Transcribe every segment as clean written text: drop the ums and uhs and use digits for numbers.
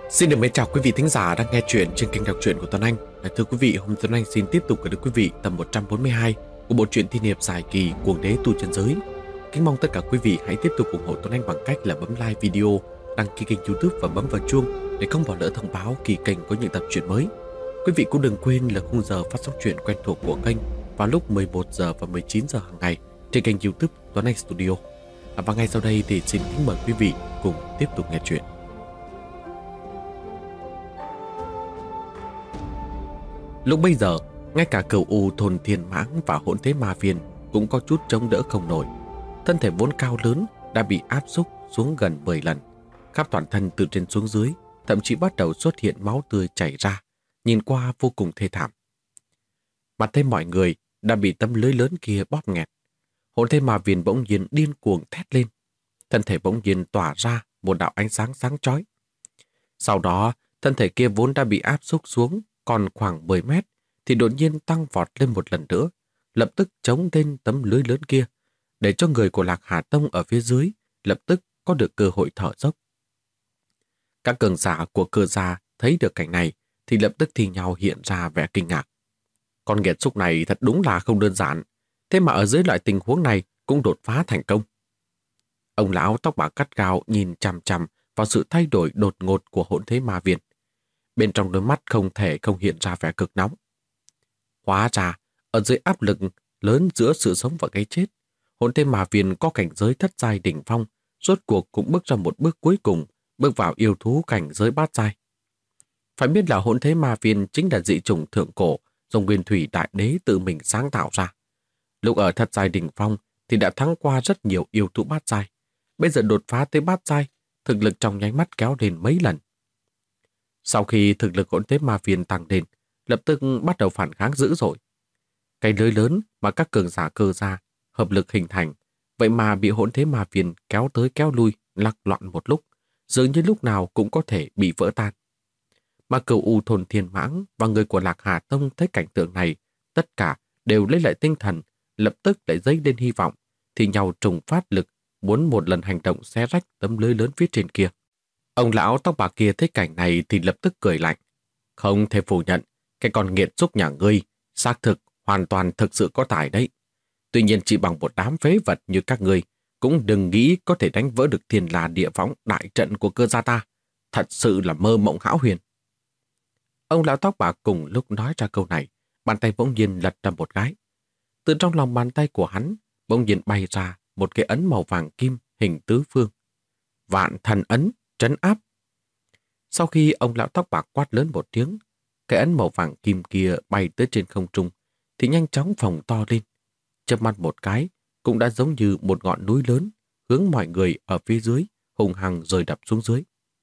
Xin được mến chào quý vị thính giả đang nghe chuyện trên kênh đọc truyện của Tuấn Anh. Thưa quý vị, hôm Tuấn Anh xin tiếp tục gửi đến quý vị tập 142 của bộ truyện thi niệm dài kỳ Cuồng Đế Tu Chân Giới. Kính mong tất cả quý vị hãy tiếp tục ủng hộ Tuấn Anh bằng cách là bấm like video, đăng ký kênh YouTube và bấm vào chuông để không bỏ lỡ thông báo khi kênh có những tập truyện mới. Quý vị cũng đừng quên là khung giờ phát sóng truyện quen thuộc của kênh vào lúc 11 giờ và 19 giờ hàng ngày trên kênh YouTube Tuấn Anh Studio. Và ngay sau đây thì xin kính mời quý vị cùng tiếp tục nghe chuyện. Lúc bây giờ, ngay cả cửu u thôn Thiên Mãng và hỗn thế ma viên cũng có chút chống đỡ không nổi. Thân thể vốn cao lớn đã bị áp xúc xuống gần 10 lần. Khắp toàn thân từ trên xuống dưới, thậm chí bắt đầu xuất hiện máu tươi chảy ra, nhìn qua vô cùng thê thảm. Mặt thấy mọi người đã bị tấm lưới lớn kia bóp nghẹt. Hỗn thế ma viên bỗng nhiên điên cuồng thét lên. Thân thể bỗng nhiên tỏa ra một đạo ánh sáng sáng chói. Sau đó, thân thể kia vốn đã bị áp xúc xuống còn khoảng 10 mét thì đột nhiên tăng vọt lên một lần nữa, lập tức chống lên tấm lưới lớn kia, để cho người của Lạc Hà Tông ở phía dưới lập tức có được cơ hội thở dốc. Các cường giả của Cơ gia thấy được cảnh này thì lập tức thì nhau hiện ra vẻ kinh ngạc. Con nghiệt xúc này thật đúng là không đơn giản, thế mà ở dưới loại tình huống này cũng đột phá thành công. Ông lão tóc bạc cắt gao nhìn chằm chằm vào sự thay đổi đột ngột của hỗn thế ma viên. Bên trong đôi mắt không thể không hiện ra vẻ cực nóng. Hóa ra, ở dưới áp lực lớn giữa sự sống và cái chết, hỗn thế ma viên có cảnh giới thất giai đỉnh phong, rốt cuộc cũng bước ra một bước cuối cùng, bước vào yêu thú cảnh giới bát giai. Phải biết là hỗn thế ma viên chính là dị chủng thượng cổ do Nguyên Thủy Đại Đế tự mình sáng tạo ra. Lúc ở thất giai đỉnh phong thì đã thắng qua rất nhiều yêu thú bát giai. Bây giờ đột phá tới bát giai, thực lực trong nháy mắt kéo lên mấy lần. Sau khi thực lực hỗn thế ma viên tăng lên, lập tức bắt đầu phản kháng dữ dội. Cái lưới lớn mà các cường giả Cơ gia hợp lực hình thành, vậy mà bị hỗn thế ma viên kéo tới kéo lui, lắc loạn một lúc, dường như lúc nào cũng có thể bị vỡ tan. Mà cửu u thôn Thiên Mãng và người của Lạc Hà Tông thấy cảnh tượng này, tất cả đều lấy lại tinh thần, lập tức lại dấy lên hy vọng, thì nhau trùng phát lực, muốn một lần hành động xé rách tấm lưới lớn phía trên kia. Ông lão tóc bạc kia thấy cảnh này thì lập tức cười lạnh. Không thể phủ nhận, cái con nghiệt xúc nhà ngươi, xác thực, hoàn toàn thực sự có tài đấy. Tuy nhiên chỉ bằng một đám phế vật như các ngươi, cũng đừng nghĩ có thể đánh vỡ được Thiên La Địa Võng đại trận của Cơ gia ta. Thật sự là mơ mộng hão huyền. Ông lão tóc bạc cùng lúc nói ra câu này, bàn tay bỗng nhiên lật ra một cái. Từ trong lòng bàn tay của hắn, bỗng nhiên bay ra một cái ấn màu vàng kim hình tứ phương. Vạn thần ấn, trấn áp. Sau khi ông lão tóc bạc quát lớn một tiếng, cái ấn màu vàng kim kia bay tới trên không trung, thì nhanh chóng phồng to lên. Chớp mắt một cái, cũng đã giống như một ngọn núi lớn, hướng mọi người ở phía dưới, hùng hăng rơi đập xuống dưới.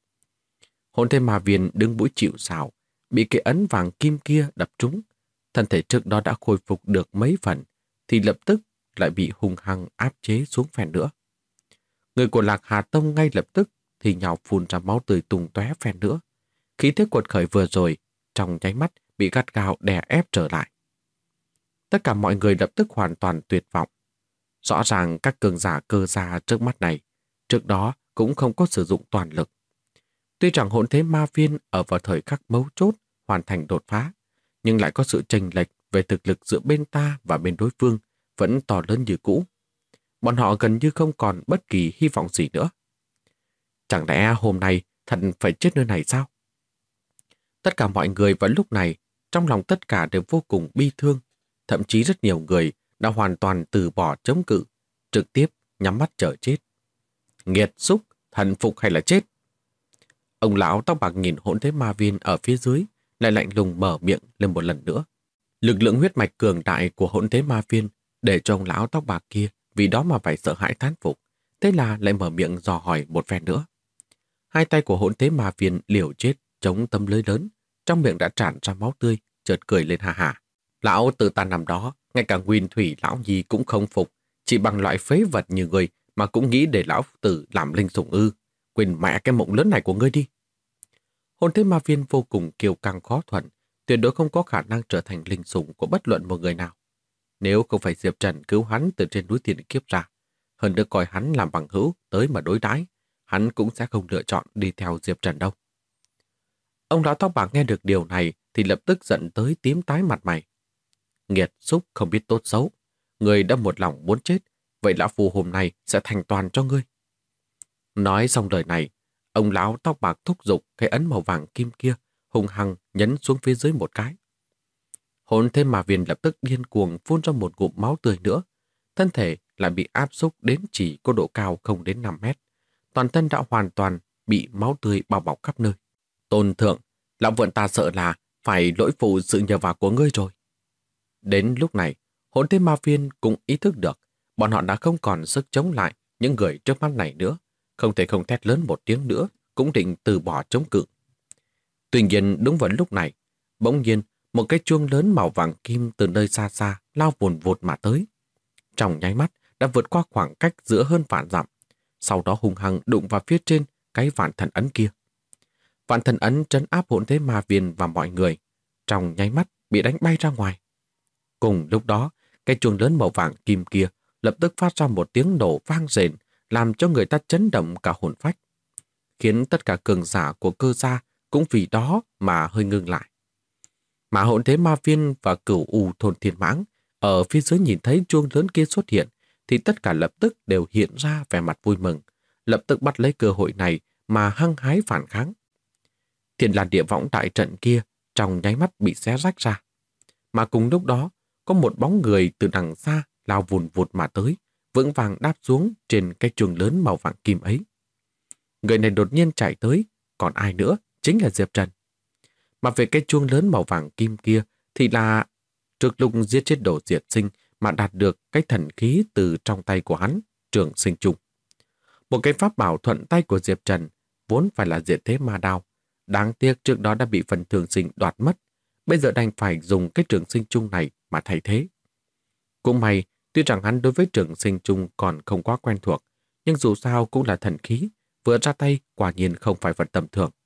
Hỗn thế ma viên đứng mũi chịu sào, bị cái ấn vàng kim kia đập trúng. Thân thể trước đó đã khôi phục được mấy phần, thì lập tức lại bị hùng hăng áp chế xuống phèn nữa. Người của Lạc Hà Tông ngay lập tức thì nhào phun ra máu tươi tung tóe phèn nữa. Khí thế cuột khởi vừa rồi, trong nháy mắt bị gắt gao đè ép trở lại. Tất cả mọi người lập tức hoàn toàn tuyệt vọng. Rõ ràng các cường giả Cơ gia trước mắt này, trước đó cũng không có sử dụng toàn lực. Tuy rằng hỗn thế ma viên ở vào thời khắc mấu chốt hoàn thành đột phá, nhưng lại có sự chênh lệch về thực lực giữa bên ta và bên đối phương vẫn to lớn như cũ. Bọn họ gần như không còn bất kỳ hy vọng gì nữa. Chẳng lẽ hôm nay thật phải chết nơi này sao? Tất cả mọi người vào lúc này, trong lòng tất cả đều vô cùng bi thương. Thậm chí rất nhiều người đã hoàn toàn từ bỏ chống cự, trực tiếp nhắm mắt chờ chết. Nghiệt xúc, thần phục hay là chết? Ông lão tóc bạc nhìn hỗn thế ma viên ở phía dưới, lại lạnh lùng mở miệng lên một lần nữa. Lực lượng huyết mạch cường đại của hỗn thế ma viên để cho ông lão tóc bạc kia vì đó mà phải sợ hãi thán phục. Thế là lại mở miệng dò hỏi một phen nữa. Hai tay của hỗn thế ma viên liều chết chống tấm lưới lớn, trong miệng đã tràn ra máu tươi, chợt cười lên ha hả. Lão tự ta nằm đó, ngay cả Nguyên Thủy lão nhi cũng không phục, chỉ bằng loại phế vật như ngươi mà cũng nghĩ để lão tử làm linh sủng ư? Quên mẹ cái mộng lớn này của ngươi đi. Hồn thế ma viên vô cùng kiêu căng khó thuần, tuyệt đối không có khả năng trở thành linh sủng của bất luận một người nào. Nếu không phải Diệp Trần cứu hắn từ trên núi Thiên Kiếp ra, hơn nữa coi hắn làm bằng hữu tới mà đối đãi, hắn cũng sẽ không lựa chọn đi theo Diệp Trần đâu. Ông lão tóc bạc nghe được điều này thì lập tức giận tới tím tái mặt mày. Nghiệt xúc không biết tốt xấu. Người đã một lòng muốn chết, vậy lão phù hôm nay sẽ thành toàn cho ngươi. Nói xong lời này, ông lão tóc bạc thúc giục cái ấn màu vàng kim kia, hung hăng nhấn xuống phía dưới một cái. Hồn Thế Ma Viên lập tức điên cuồng phun ra một ngụm máu tươi nữa. Thân thể lại bị áp xúc đến chỉ có độ cao không đến 5 mét. Toàn thân đã hoàn toàn bị máu tươi bao bọc khắp nơi. Tôn thượng, lão vượn ta sợ là phải lỗi phụ sự nhờ vả của ngươi rồi. Đến lúc này, Hồn Thế Ma Viên cũng ý thức được bọn họ đã không còn sức chống lại những người trước mắt này nữa. Không thể không thét lớn một tiếng nữa, cũng định từ bỏ chống cự. Tuy nhiên đúng vào lúc này, bỗng nhiên một cái chuông lớn màu vàng kim từ nơi xa xa lao vùn vụt mà tới. Trong nháy mắt đã vượt qua khoảng cách giữa hơn vạn dặm, sau đó hung hăng đụng vào phía trên cái vạn thần ấn kia. Vạn thần ấn trấn áp Hồn Thế Ma Viên và mọi người, trong nháy mắt bị đánh bay ra ngoài. Cùng lúc đó, cái chuông lớn màu vàng kim kia lập tức phát ra một tiếng nổ vang rền, làm cho người ta chấn động cả hồn phách, khiến tất cả cường giả của Cơ gia cũng vì đó mà hơi ngưng lại. Mà Hồn Thế Ma Viên và Cửu U thôn Thiên Mãng ở phía dưới nhìn thấy chuông lớn kia xuất hiện, thì tất cả lập tức đều hiện ra vẻ mặt vui mừng, lập tức bắt lấy cơ hội này mà hăng hái phản kháng. Thiên Lan Địa Võng đại trận kia trong nháy mắt bị xé rách ra. Mà cùng lúc đó, có một bóng người từ đằng xa lao vùn vụt mà tới, vững vàng đáp xuống trên cái chuông lớn màu vàng kim ấy. Người này đột nhiên chạy tới, còn ai nữa, chính là Diệp Trần. Mà về cái chuông lớn màu vàng kim kia thì là trước lúc giết chết Đồ Diệt Sinh mà đạt được cái thần khí từ trong tay của hắn, Trường Sinh Chung. Một cái pháp bảo thuận tay của Diệp Trần vốn phải là Diệt Thế Ma Đao. Đáng tiếc trước đó đã bị phần Thường Sinh đoạt mất, bây giờ đành phải dùng cái Trường Sinh Chung này mà thay thế. Cũng may, tuy rằng hắn đối với Trường Sinh Chung còn không quá quen thuộc, nhưng dù sao cũng là thần khí, vừa ra tay quả nhiên không phải vật tầm thường.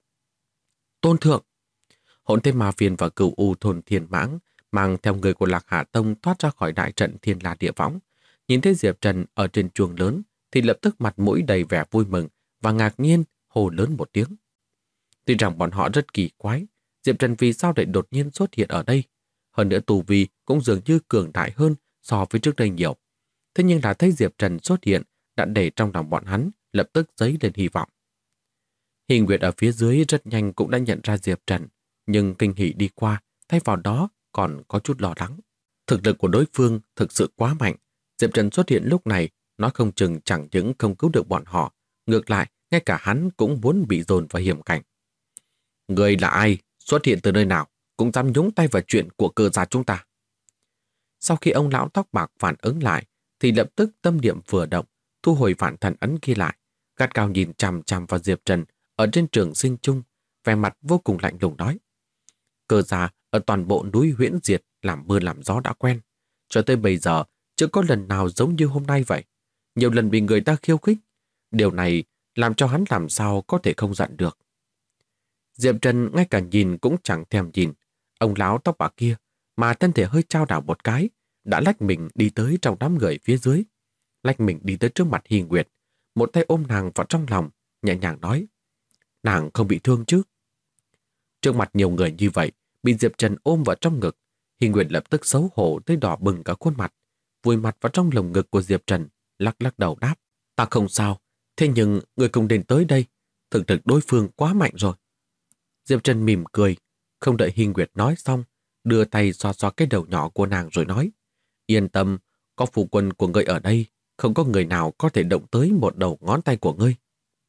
Tôn thượng! Hồn Thế Ma Viên và Cửu U thôn Thiên Mãng mang theo người của Lạc Hà Tông thoát ra khỏi đại trận Thiên La Địa Võng. Nhìn thấy Diệp Trần ở trên chuông lớn thì lập tức mặt mũi đầy vẻ vui mừng và ngạc nhiên hô lớn một tiếng. Tuy rằng bọn họ rất kỳ quái, Diệp Trần vì sao lại đột nhiên xuất hiện ở đây? Hơn nữa tu vi cũng dường như cường đại hơn so với trước đây nhiều. Thế nhưng đã thấy Diệp Trần xuất hiện đã để trong lòng bọn hắn lập tức dấy lên hy vọng. Hình Nguyệt ở phía dưới rất nhanh cũng đã nhận ra Diệp Trần, nhưng kinh hỉ đi qua, thay vào đó còn có chút lo lắng. Thực lực của đối phương thực sự quá mạnh. Diệp Trần xuất hiện lúc này, nói không chừng chẳng những không cứu được bọn họ, ngược lại, ngay cả hắn cũng muốn bị dồn vào hiểm cảnh. Người là ai? Xuất hiện từ nơi nào? Cũng dám nhúng tay vào chuyện của Cơ gia chúng ta. Sau khi ông lão tóc bạc phản ứng lại, thì lập tức tâm niệm vừa động, thu hồi vạn thần ấn kia lại, gắt cao nhìn chằm chằm vào Diệp Trần ở trên Trường Sinh Chung, vẻ mặt vô cùng lạnh lùng nói. Cơ gia ở toàn bộ núi Huyễn Diệt làm mưa làm gió đã quen, cho tới bây giờ chưa có lần nào giống như hôm nay vậy. Nhiều lần bị người ta khiêu khích, điều này làm cho hắn làm sao có thể không giận được. Diệp Trần ngay cả nhìn cũng chẳng thèm nhìn ông lão tóc bạc kia, mà thân thể hơi chao đảo một cái, đã lách mình đi tới trong đám người phía dưới. Lách mình đi tới trước mặt Hi Nguyệt, một tay ôm nàng vào trong lòng, nhẹ nhàng nói, nàng không bị thương chứ? Trước mặt nhiều người như vậy, bị Diệp Trần ôm vào trong ngực, Hi Nguyệt lập tức xấu hổ tới đỏ bừng cả khuôn mặt, vùi mặt vào trong lồng ngực của Diệp Trần, lắc lắc đầu đáp, ta không sao, thế nhưng người cùng đến tới đây, thực lực đối phương quá mạnh rồi. Diệp Trần mỉm cười, không đợi Hi Nguyệt nói xong, đưa tay xoa xoa cái đầu nhỏ của nàng rồi nói, yên tâm, có phu quân của ngươi ở đây, không có người nào có thể động tới một đầu ngón tay của ngươi.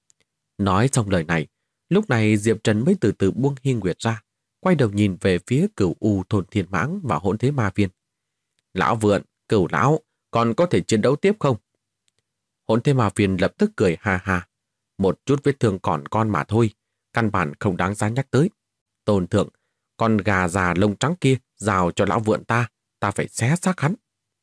Nói xong lời này, lúc này Diệp Trần mới từ từ buông Hi Nguyệt ra, quay đầu nhìn về phía Cửu U thôn Thiên Mãng và Hỗn Thế Ma Viên. Lão Vượn, Cửu lão, còn có thể chiến đấu tiếp không? Hỗn Thế Ma Viên lập tức cười ha ha, một chút vết thương còn con mà thôi, căn bản không đáng giá nhắc tới. Tôn thượng, con gà già lông trắng kia rào cho lão Vượn ta phải xé xác hắn.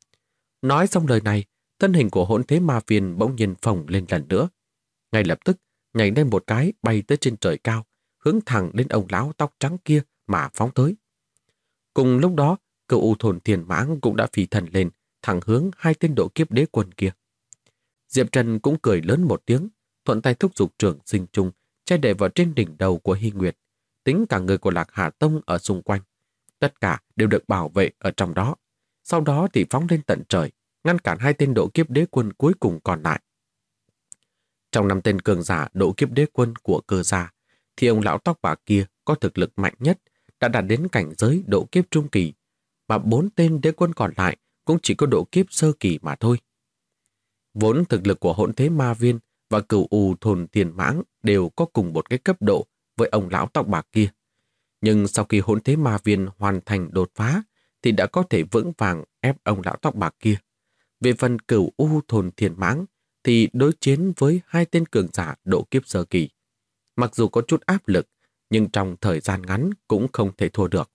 Nói xong lời này, thân hình của Hỗn Thế Ma Viên bỗng nhiên phồng lên lần nữa. Ngay lập tức, nhảy lên một cái bay tới trên trời cao, hướng thẳng đến ông lão tóc trắng kia mà phóng tới. Cùng lúc đó, Cửu U thôn Thiên Mãng cũng đã phi thần lên, thẳng hướng hai tên độ kiếp đế quân kia. Diệp Trần cũng cười lớn một tiếng, thuận tay thúc giục Trường Sinh Chung che để vào trên đỉnh đầu của Hi Nguyệt. tính cả người của Lạc Hà Tông ở xung quanh. Tất cả đều được bảo vệ ở trong đó. Sau đó thì phóng lên tận trời, ngăn cản 2 tên độ kiếp đế quân cuối cùng còn lại. Trong 5 tên cường giả độ kiếp đế quân của Cơ gia, thì ông lão tóc bạc kia có thực lực mạnh nhất, đã đạt đến cảnh giới độ kiếp trung kỳ, mà 4 tên đế quân còn lại cũng chỉ có độ kiếp sơ kỳ mà thôi. Vốn thực lực của Hỗn Thế Ma Viên và Cửu U Thôn Tiền Mãng đều có cùng một cái cấp độ với ông lão tóc bạc kia. Nhưng sau khi Hỗn Thế Ma Viên hoàn thành đột phá thì đã có thể vững vàng ép ông lão tóc bạc kia. Về phần Cửu U Thôn Tiền Mãng thì đối chiến với 2 tên cường giả độ kiếp sơ kỳ. Mặc dù có chút áp lực, nhưng trong thời gian ngắn cũng không thể thua được.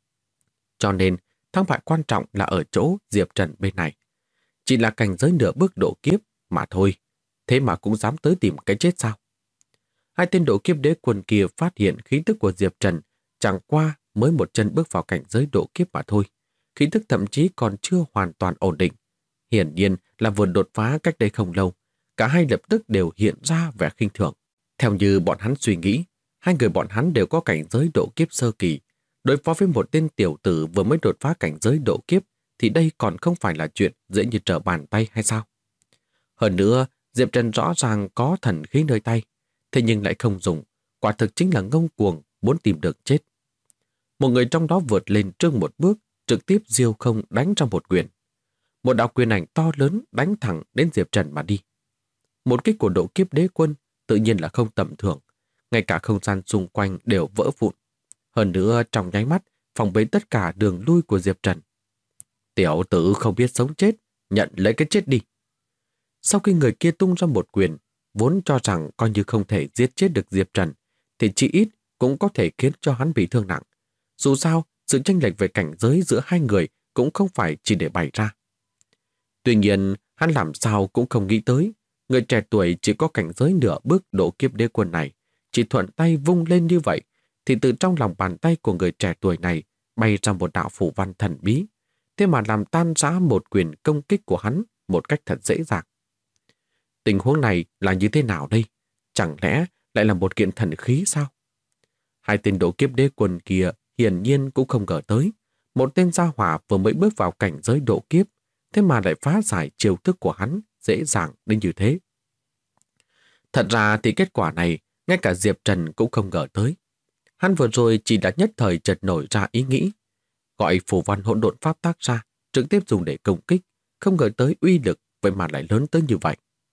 Cho nên, thắng bại quan trọng là ở chỗ Diệp Trần bên này. Chỉ là cảnh giới nửa bước độ kiếp mà thôi, thế mà cũng dám tới tìm cái chết sao? 2 tên độ kiếp đế quân kia phát hiện khí tức của Diệp Trần chẳng qua mới một chân bước vào cảnh giới độ kiếp mà thôi. Khí tức thậm chí còn chưa hoàn toàn ổn định. Hiển nhiên là vừa đột phá cách đây không lâu, cả hai lập tức đều hiện ra vẻ khinh thường. Theo như bọn hắn suy nghĩ, 2 người bọn hắn đều có cảnh giới độ kiếp sơ kỳ. Đối phó với một tên tiểu tử vừa mới đột phá cảnh giới độ kiếp thì đây còn không phải là chuyện dễ như trở bàn tay hay sao? Hơn nữa, Diệp Trần rõ ràng có thần khí nơi tay, thế nhưng lại không dùng, quả thực chính là ngông cuồng, muốn tìm được chết. Một người trong đó vượt lên trước một bước, trực tiếp diêu không đánh trong một quyền. Một đạo quyền ảnh to lớn đánh thẳng đến Diệp Trần mà đi. Một kích của độ kiếp đế quân tự nhiên là không tầm thường, ngay cả không gian xung quanh đều vỡ vụn. Hơn nữa trong nháy mắt phòng bế tất cả đường lui của Diệp Trần. Tiểu tử không biết sống chết, nhận lấy cái chết đi. Sau khi người kia tung ra một quyền, vốn cho rằng coi như không thể giết chết được Diệp Trần, thì chỉ ít cũng có thể khiến cho hắn bị thương nặng. Dù sao, sự chênh lệch về cảnh giới giữa 2 người cũng không phải chỉ để bày ra. Tuy nhiên, hắn làm sao cũng không nghĩ tới, người trẻ tuổi chỉ có cảnh giới nửa bước độ kiếp đế quân này, chỉ thuận tay vung lên như vậy, thì từ trong lòng bàn tay của người trẻ tuổi này bay ra một đạo phù văn thần bí, thế mà làm tan rã một quyền công kích của hắn một cách thật dễ dàng. Tình huống này là như thế nào đây? Chẳng lẽ lại là một kiện thần khí sao? 2 tên độ kiếp đế quân kia hiển nhiên cũng không ngờ tới. Một tên gia hỏa vừa mới bước vào cảnh giới độ kiếp, thế mà lại phá giải chiêu thức của hắn dễ dàng đến như thế. Thật ra thì kết quả này, ngay cả Diệp Trần cũng không ngờ tới. Hắn vừa rồi chỉ đã nhất thời chợt nổi ra ý nghĩ, gọi phù văn hỗn độn pháp tác ra, trực tiếp dùng để công kích, không ngờ tới uy lực vậy mà lại lớn tới như vậy.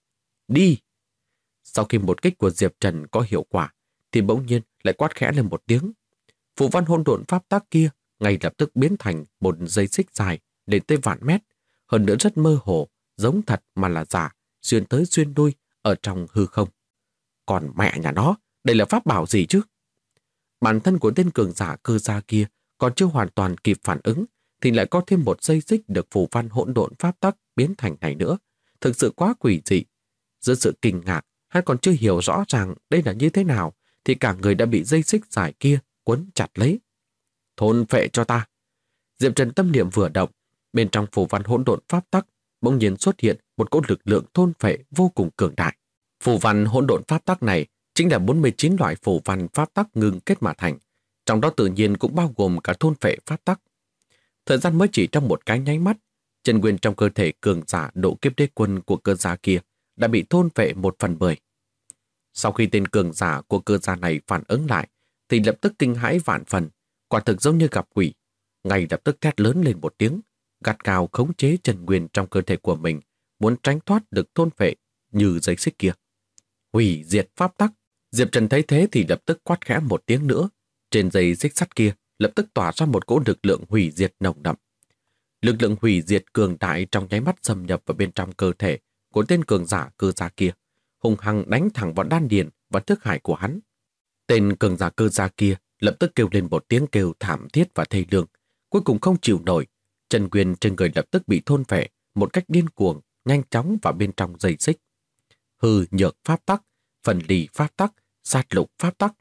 Đi! Sau khi một kích của Diệp Trần có hiệu quả, thì bỗng nhiên lại quát khẽ lên một tiếng. Phù văn hỗn độn pháp tác kia ngay lập tức biến thành một dây xích dài lên tới vạn mét, hơn nữa rất mơ hồ, giống thật mà là giả, xuyên tới xuyên đuôi ở trong hư không. Còn mẹ nhà nó, đây là pháp bảo gì chứ? Bản thân của tên cường giả Cơ gia kia còn chưa hoàn toàn kịp phản ứng, thì lại có thêm một dây xích được phù văn hỗn độn pháp tắc biến thành này nữa. Thực sự quá quỷ dị. Giữa sự kinh ngạc, hắn còn chưa hiểu rõ ràng đây là như thế nào, thì cả người đã bị dây xích dài kia quấn chặt lấy. Thôn phệ cho ta! Diệp Trần tâm niệm vừa động, bên trong phù văn hỗn độn pháp tắc bỗng nhiên xuất hiện một cỗ lực lượng thôn phệ vô cùng cường đại. Phù văn hỗn độn pháp tắc này chính là 49 loại phù văn pháp tắc ngưng kết mà thành, trong đó tự nhiên cũng bao gồm cả thôn phệ pháp tắc. Thời gian mới chỉ trong một cái nháy mắt, chân nguyên trong cơ thể cường giả độ kiếp đế quân của Cơ gia kia đã bị thôn phệ 1/10. Sau khi tên cường giả của Cơ gia này phản ứng lại, thì lập tức kinh hãi vạn phần, quả thực giống như gặp quỷ, ngay lập tức thét lớn lên một tiếng, gắt gao khống chế chân nguyên trong cơ thể của mình, muốn tránh thoát được thôn phệ như dây xích kia. Hủy diệt pháp tắc! Diệp Trần thấy thế thì lập tức quát khẽ một tiếng nữa. Trên dây xích sắt kia lập tức tỏa ra một cỗ lực lượng hủy diệt nồng đậm. Lực lượng hủy diệt cường đại trong nháy mắt xâm nhập vào bên trong cơ thể của tên cường giả Cơ gia kia, hung hăng đánh thẳng vào đan điền và thức hải của hắn. Tên cường giả Cơ gia kia lập tức kêu lên một tiếng kêu thảm thiết và thê lương, cuối cùng không chịu nổi, chân nguyên trên người lập tức bị thôn phệ một cách điên cuồng, nhanh chóng vào bên trong dây xích. Hư nhược pháp tắc, phần lì pháp tắc, sát lục pháp tắc.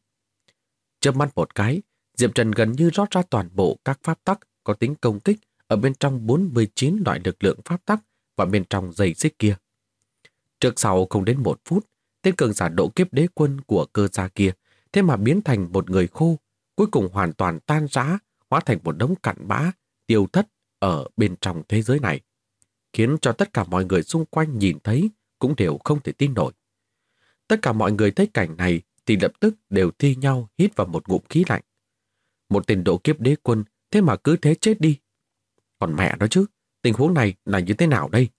Chớp mắt một cái, Diệp Trần gần như rót ra toàn bộ các pháp tắc có tính công kích ở bên trong 49 loại lực lượng pháp tắc và bên trong dây xích kia. Trước sau không đến 1 phút, tên cường giả độ kiếp đế quân của Cơ gia kia thế mà biến thành một người khô, cuối cùng hoàn toàn tan rã, hóa thành một đống cặn bã, tiêu thất ở bên trong thế giới này, khiến cho tất cả mọi người xung quanh nhìn thấy cũng đều không thể tin nổi. Tất cả mọi người thấy cảnh này thì lập tức đều thi nhau hít vào một ngụm khí lạnh. Một tên độ kiếp đế quân thế mà cứ thế chết đi. Còn mẹ nó chứ, tình huống này là như thế nào đây?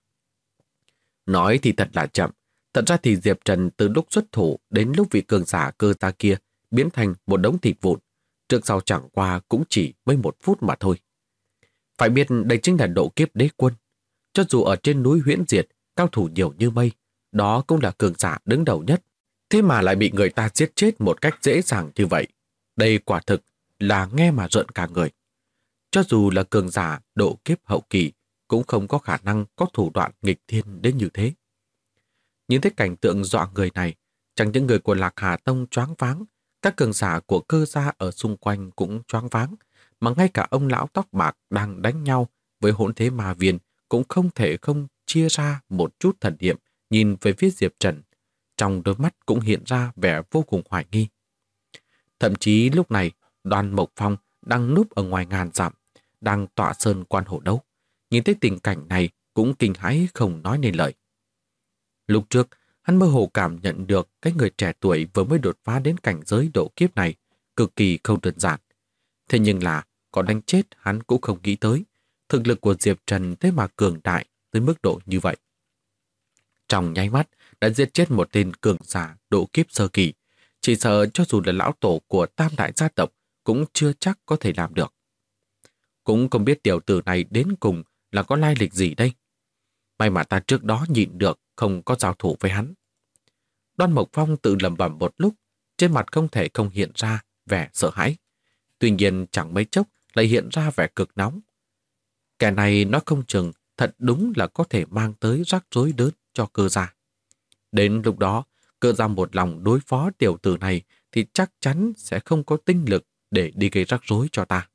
Nói thì thật là chậm. Thật ra thì Diệp Trần từ lúc xuất thủ đến lúc vị cường giả cơ ta kia biến thành một đống thịt vụn, trước sau chẳng qua cũng chỉ mấy 1 phút mà thôi. Phải biết đây chính là độ kiếp đế quân. Cho dù ở trên núi Huyễn Diệt, cao thủ nhiều như mây, đó cũng là cường giả đứng đầu nhất. Thế mà lại bị người ta giết chết một cách dễ dàng như vậy. Đây quả thực là nghe mà rợn cả người. Cho dù là cường giả độ kiếp hậu kỳ, cũng không có khả năng có thủ đoạn nghịch thiên đến như thế. Nhìn thấy cảnh tượng dọa người này, chẳng những người của Lạc Hà Tông choáng váng, các cường giả của cơ gia ở xung quanh cũng choáng váng, mà ngay cả ông lão tóc bạc đang đánh nhau với hỗn thế ma viên cũng không thể không chia ra một chút thần niệm nhìn về phía Diệp Trần. Trong đôi mắt cũng hiện ra vẻ vô cùng hoài nghi. Thậm chí lúc này, Đoàn Mộc Phong đang núp ở ngoài ngàn dặm, đang tọa sơn quan hổ đấu. Nhìn thấy tình cảnh này cũng kinh hãi không nói nên lời. Lúc trước, hắn mơ hồ cảm nhận được cái người trẻ tuổi vừa mới đột phá đến cảnh giới độ kiếp này cực kỳ không đơn giản. Thế nhưng là, có đánh chết hắn cũng không nghĩ tới. Thực lực của Diệp Trần thế mà cường đại tới mức độ như vậy. Trong nháy mắt, đã giết chết một tên cường giả độ kiếp sơ kỳ. Chỉ sợ cho dù là lão tổ của tam đại gia tộc cũng chưa chắc có thể làm được. Cũng không biết tiểu tử này đến cùng là có lai lịch gì đây. May mà ta trước đó nhịn được không có giao thủ với hắn. Đoan Mộc Phong tự lẩm bẩm một lúc, trên mặt không thể không hiện ra vẻ sợ hãi. Tuy nhiên chẳng mấy chốc lại hiện ra vẻ cực nóng. Kẻ này nói không chừng thật đúng là có thể mang tới rắc rối lớn cho cơ gia. Đến lúc đó, cơ gia một lòng đối phó tiểu tử này thì chắc chắn sẽ không có tinh lực để đi gây rắc rối cho ta.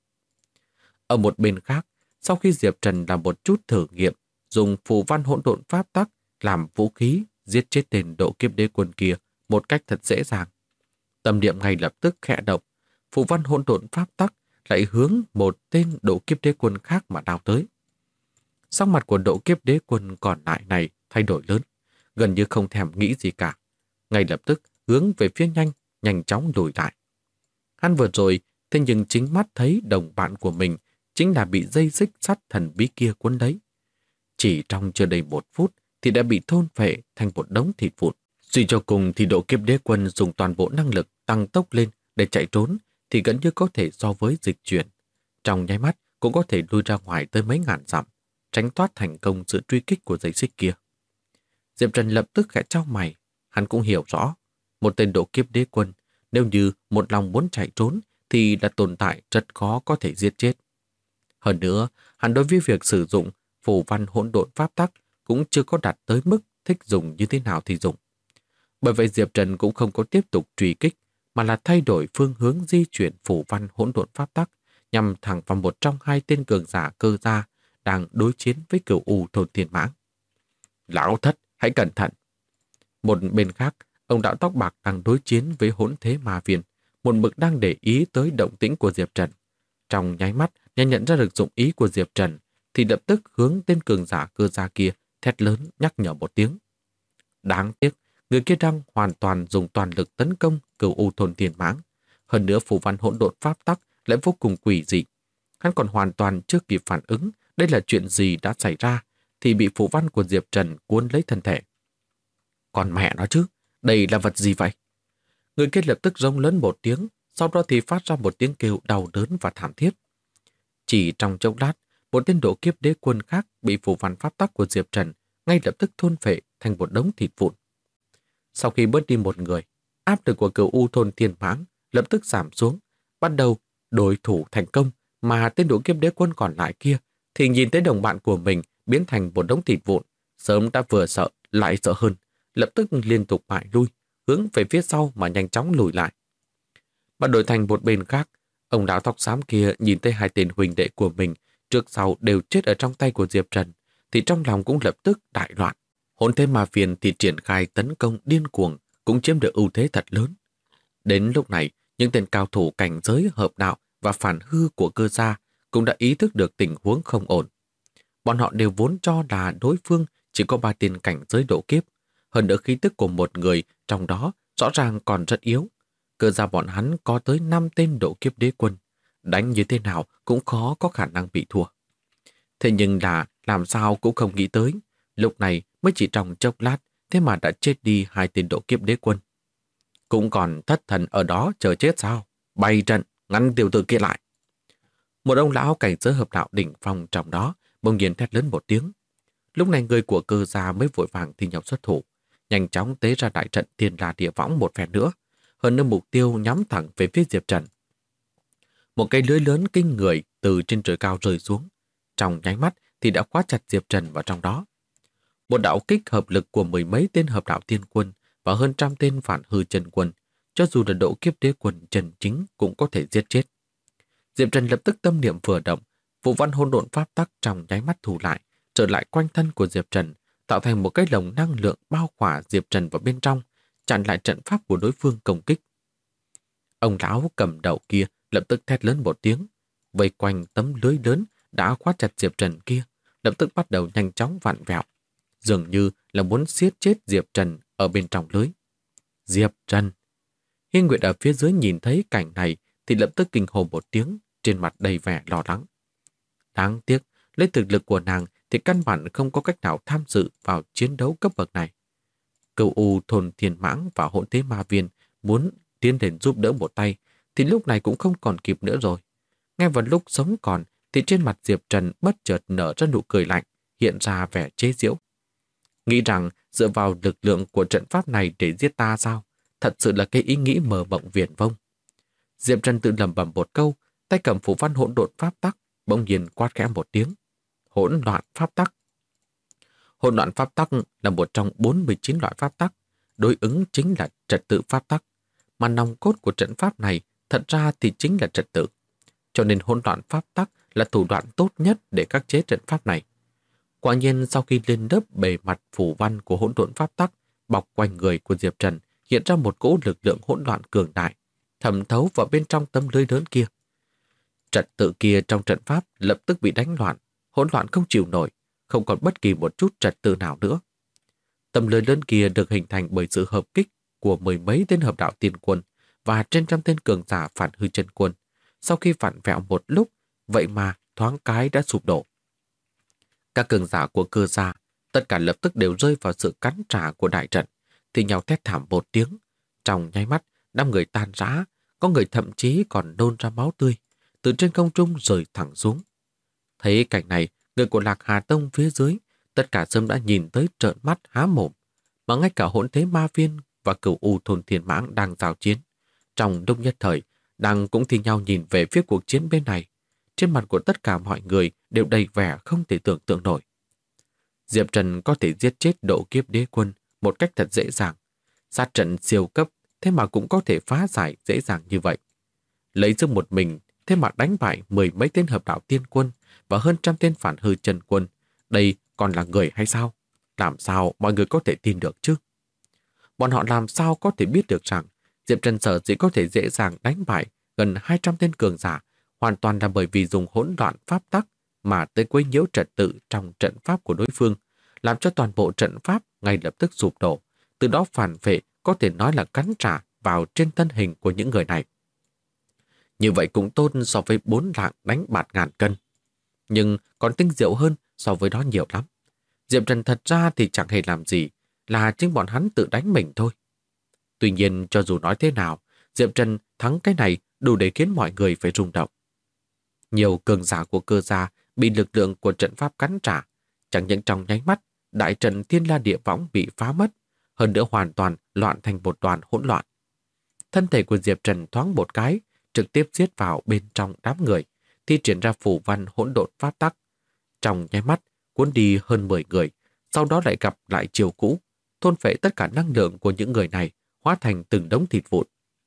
Ở một bên khác, sau khi Diệp Trần làm một chút thử nghiệm, dùng phù văn hỗn độn pháp tắc làm vũ khí giết chết tên độ kiếp đế quân kia một cách thật dễ dàng. Tâm niệm ngay lập tức khẽ động, phù văn hỗn độn pháp tắc lại hướng một tên độ kiếp đế quân khác mà đào tới. Sắc mặt của độ kiếp đế quân còn lại này thay đổi lớn, gần như không thèm nghĩ gì cả. Ngay lập tức hướng về phía nhanh chóng lùi lại. Hắn vừa rồi, thế nhưng chính mắt thấy đồng bạn của mình chính là bị dây xích sắt thần bí kia cuốn lấy. Chỉ trong chưa đầy 1 phút thì đã bị thôn phệ thành một đống thịt vụn. Suy cho cùng thì độ kiếp đế quân dùng toàn bộ năng lực tăng tốc lên để chạy trốn thì gần như có thể so với dịch chuyển. Trong nháy mắt cũng có thể lui ra ngoài tới mấy ngàn dặm, tránh thoát thành công sự truy kích của dây xích kia. Diệp Trần lập tức khẽ chau mày, hắn cũng hiểu rõ, một tên độ kiếp đế quân nếu như một lòng muốn chạy trốn thì là tồn tại rất khó có thể giết chết. Hơn nữa, hắn đối với việc sử dụng phù văn hỗn độn pháp tắc cũng chưa có đạt tới mức thích dùng như thế nào thì dùng. Bởi vậy Diệp Trần cũng không có tiếp tục truy kích, mà là thay đổi phương hướng di chuyển phù văn hỗn độn pháp tắc nhằm thẳng vào một trong hai tên cường giả cơ gia đang đối chiến với Cửu U thôn Thiên Mãng. Lão thất, hãy cẩn thận! Một bên khác, ông đạo tóc bạc đang đối chiến với hỗn thế ma viên, một mực đang để ý tới động tĩnh của Diệp Trần. Trong nháy mắt, nhận ra được dụng ý của Diệp Trần, thì lập tức hướng tên cường giả cơ gia kia thét lớn nhắc nhở một tiếng. Đáng tiếc, người kia đang hoàn toàn dùng toàn lực tấn công Cửu U thôn Thiên Mãng. Hơn nữa phù văn hỗn độn pháp tắc lại vô cùng quỷ dị. Hắn còn hoàn toàn chưa kịp phản ứng đây là chuyện gì đã xảy ra, thì bị phù văn của Diệp Trần cuốn lấy thân thể. Còn mẹ nó chứ, đây là vật gì vậy? Người kia lập tức rống lớn một tiếng, sau đó thì phát ra một tiếng kêu đau đớn và thảm thiết. Chỉ trong chốc lát, một tên độ kiếp đế quân khác bị phù văn pháp tắc của Diệp Trần ngay lập tức thôn phệ thành một đống thịt vụn. Sau khi bớt đi một người, áp lực của Cửu U thôn Thiên Mãng lập tức giảm xuống, bắt đầu đối thủ thành công, mà tên độ kiếp đế quân còn lại kia thì nhìn thấy đồng bạn của mình biến thành một đống thịt vụn, sớm đã vừa sợ lại sợ hơn, lập tức liên tục bại lui, hướng về phía sau mà nhanh chóng lùi lại. Mà đổi thành một bên khác, ông lão tóc xám kia nhìn thấy hai tên huynh đệ của mình trước sau đều chết ở trong tay của Diệp Trần, thì trong lòng cũng lập tức đại loạn. Hỗn thế ma viên thì triển khai tấn công điên cuồng, cũng chiếm được ưu thế thật lớn. Đến lúc này, Những tên cao thủ cảnh giới hợp đạo và phản hư của Cơ gia cũng đã ý thức được tình huống không ổn. Bọn họ đều vốn cho là đối phương chỉ có 3 tên cảnh giới độ kiếp, hơn nữa khí tức của một người trong đó rõ ràng còn rất yếu. Cơ gia bọn hắn có tới 5 tên độ kiếp đế quân, đánh như thế nào cũng khó có khả năng bị thua. Thế nhưng là làm sao cũng không nghĩ tới, lúc này mới chỉ trong chốc lát, thế mà đã chết đi 2 tên độ kiếp đế quân. Cũng còn thất thần ở đó chờ chết sao? Bày trận, ngăn tiểu tử kia lại. Một ông lão cảnh giới hợp đạo đỉnh phong trong đó bỗng nhiên thét lớn một tiếng. Lúc này người của Cơ gia mới vội vàng thi nhau xuất thủ, nhanh chóng tế ra đại trận Thiên La Địa Võng một phen nữa, hơn nữa mục tiêu nhắm thẳng về phía Diệp Trần. Một cây lưới lớn kinh người từ trên trời cao rơi xuống, trong nháy mắt thì đã khóa chặt Diệp Trần vào trong đó. Một đạo kích hợp lực của mười mấy tên hợp đạo tiên quân và hơn trăm tên phản hư chân quân, cho dù là độ kiếp đế quân chân chính cũng có thể giết chết. Diệp Trần lập tức tâm niệm vừa động, vụ văn hỗn độn pháp tắc trong nháy mắt thu lại, trở lại quanh thân của Diệp Trần, tạo thành một cái lồng năng lượng bao khỏa Diệp Trần vào bên trong, chặn lại trận pháp của đối phương công kích. Ông lão cầm đầu kia lập tức thét lớn một tiếng, vây quanh tấm lưới lớn đã khóa chặt Diệp Trần kia, lập tức bắt đầu nhanh chóng vặn vẹo, dường như là muốn siết chết Diệp Trần ở bên trong lưới. Diệp Trần! Hiên Nguyệt ở phía dưới nhìn thấy cảnh này thì lập tức kinh hô một tiếng, trên mặt đầy vẻ lo lắng. Đáng tiếc, lấy thực lực của nàng thì căn bản không có cách nào tham dự vào chiến đấu cấp bậc này. Cửu U Thôn Thiên Mãng và Hỗn Thế Ma Viên muốn tiến đến giúp đỡ một tay thì lúc này cũng không còn kịp nữa rồi. Ngay vào lúc sống còn thì trên mặt Diệp Trần bất chợt nở ra nụ cười lạnh, hiện ra vẻ chế giễu. Nghĩ rằng dựa vào lực lượng của trận pháp này để giết ta sao? Thật sự là cái ý nghĩ mơ mộng viển vông. Diệp Trần tự lẩm bẩm một câu, tay cầm phù văn hỗn độn pháp tắc, bỗng nhiên quát khẽ một tiếng. Hỗn loạn pháp tắc. Hỗn loạn pháp tắc là một trong 49 loại pháp tắc, đối ứng chính là trật tự pháp tắc, mà nòng cốt của trận pháp này thật ra thì chính là trật tự. Cho nên hỗn loạn pháp tắc là thủ đoạn tốt nhất để khắc chế trận pháp này. Quả nhiên sau khi lên lớp bề mặt phủ văn của hỗn độn pháp tắc bọc quanh người của Diệp Trần, hiện ra một cỗ lực lượng hỗn loạn cường đại, thẩm thấu vào bên trong tấm lưới lớn kia. Trật tự kia trong trận pháp lập tức bị đánh loạn, hỗn loạn không chịu nổi, không còn bất kỳ một chút trật tự nào nữa. Tấm lưới lớn kia được hình thành bởi sự hợp kích của mười mấy tên hợp đạo tiên quân và trên trăm tên cường giả phản hư chân quân. Sau khi vặn vẹo một lúc, vậy mà thoáng cái đã sụp đổ. Các cường giả của Cơ gia tất cả lập tức đều rơi vào sự cắn trả của đại trận, thì nhau thét thảm một tiếng. Trong nháy mắt, 5 người tan rã, có người thậm chí còn nôn ra máu tươi, từ trên không trung rơi thẳng xuống. Thấy cảnh này, người của Lạc Hà Tông phía dưới, tất cả sớm đã nhìn tới trợn mắt há mồm, mà ngay cả Hỗn Thế Ma Viên và Cửu U Thôn Thiên Mãng đang giao chiến. Trong lúc nhất thời, đang cũng thi nhau nhìn về phía cuộc chiến bên này. Trên mặt của tất cả mọi người đều đầy vẻ không thể tưởng tượng nổi. Diệp Trần có thể giết chết độ kiếp đế quân một cách thật dễ dàng. Sát trận siêu cấp, thế mà cũng có thể phá giải dễ dàng như vậy. Lấy sức một mình, thế mà đánh bại mười mấy tên hợp đạo tiên quân và hơn trăm tên phản hư chân quân. Đây còn là người hay sao? Làm sao mọi người có thể tin được chứ? Bọn họ làm sao có thể biết được rằng Diệp Trần sở dĩ có thể dễ dàng đánh bại gần 200 tên cường giả hoàn toàn là bởi vì dùng hỗn loạn pháp tắc mà tới quấy nhiễu trật tự trong trận pháp của đối phương, làm cho toàn bộ trận pháp ngay lập tức sụp đổ, từ đó phản vệ có thể nói là cắn trả vào trên thân hình của những người này. Như vậy cũng tốt so với 4 lạng đánh bạt ngàn cân, nhưng còn tinh diệu hơn so với đó nhiều lắm. Diệp Trần thật ra thì chẳng hề làm gì, là chính bọn hắn tự đánh mình thôi. Tuy nhiên cho dù nói thế nào, Diệp Trần thắng cái này đủ để khiến mọi người phải rung động. Nhiều cường giả của Cơ gia bị lực lượng của trận pháp cắn trả, chẳng những trong nháy mắt, đại trận Thiên La Địa Võng bị phá mất, hơn nữa hoàn toàn loạn thành một đoàn hỗn loạn. Thân thể của Diệp Trần thoáng một cái, trực tiếp giết vào bên trong đám người, thi triển ra phù văn hỗn độn pháp tắc. Trong nháy mắt, cuốn đi hơn 10 người, sau đó lại gặp lại chiều cũ, thôn phệ tất cả năng lượng của những người này, hóa thành từng đống thịt vụn.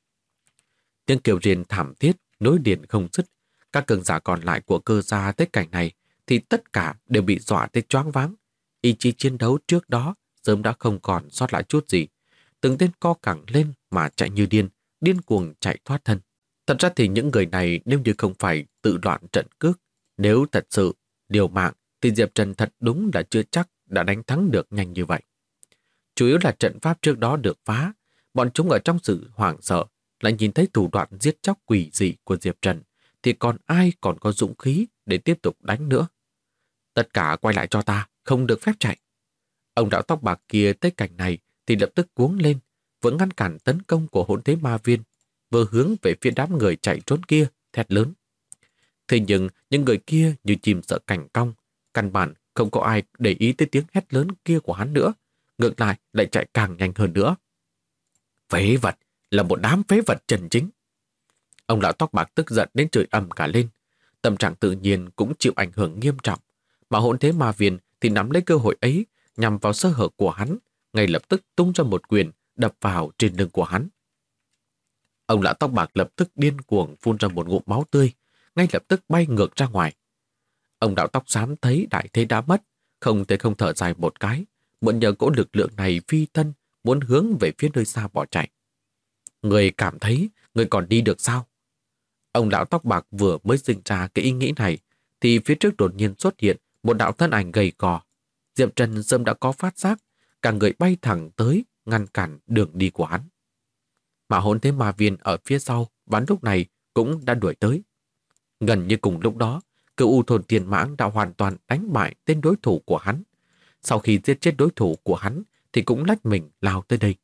Tiếng kêu rên thảm thiết nối liền không dứt. Các cường giả còn lại của Cơ gia tới cảnh này thì tất cả đều bị dọa tới choáng váng. Ý chí chiến đấu trước đó sớm đã không còn sót lại chút gì. Từng tên co cẳng lên mà chạy như điên, điên cuồng chạy thoát thân. Thật ra thì những người này nếu như không phải tự loạn trận cước, nếu thật sự liều mạng thì Diệp Trần thật đúng là chưa chắc đã đánh thắng được nhanh như vậy. Chủ yếu là trận pháp trước đó được phá, bọn chúng ở trong sự hoảng sợ lại nhìn thấy thủ đoạn giết chóc quỷ dị của Diệp Trần, thì còn ai còn có dũng khí để tiếp tục đánh nữa. Tất cả quay lại cho ta, không được phép chạy. Ông lão tóc bạc kia thấy cảnh này thì lập tức cuống lên, vừa ngăn cản tấn công của hỗn thế ma viên, vừa hướng về phía đám người chạy trốn kia, thét lớn. Thế nhưng những người kia như chim sợ cảnh cong, căn bản không có ai để ý tới tiếng hét lớn kia của hắn nữa, ngược lại chạy càng nhanh hơn nữa. Phế vật, là một đám phế vật chân chính. Ông lão tóc bạc tức giận đến chửi ầm cả lên, tâm trạng tự nhiên cũng chịu ảnh hưởng nghiêm trọng, mà hỗn thế ma viên thì nắm lấy cơ hội ấy nhằm vào sơ hở của hắn, ngay lập tức tung ra một quyền đập vào trên lưng của hắn. Ông lão tóc bạc lập tức điên cuồng phun ra một ngụm máu tươi, ngay lập tức bay ngược ra ngoài. Ông lão tóc xám thấy đại thế đã mất, không thể không thở dài một cái, mượn nhờ cỗ lực lượng này phi thân, muốn hướng về phía nơi xa bỏ chạy. Người cảm thấy người còn đi được sao? Ông lão tóc bạc vừa mới sinh ra cái ý nghĩ này, thì phía trước đột nhiên xuất hiện một đạo thân ảnh gầy gò. Diệp Trần sớm đã có phát giác, cả người bay thẳng tới, ngăn cản đường đi của hắn. Mà hỗn thế ma viên ở phía sau, ván lúc này cũng đã đuổi tới. Gần như cùng lúc đó, Cửu U thôn Tiền Mãng đã hoàn toàn đánh bại tên đối thủ của hắn. Sau khi giết chết đối thủ của hắn, thì cũng lách mình lao tới đây.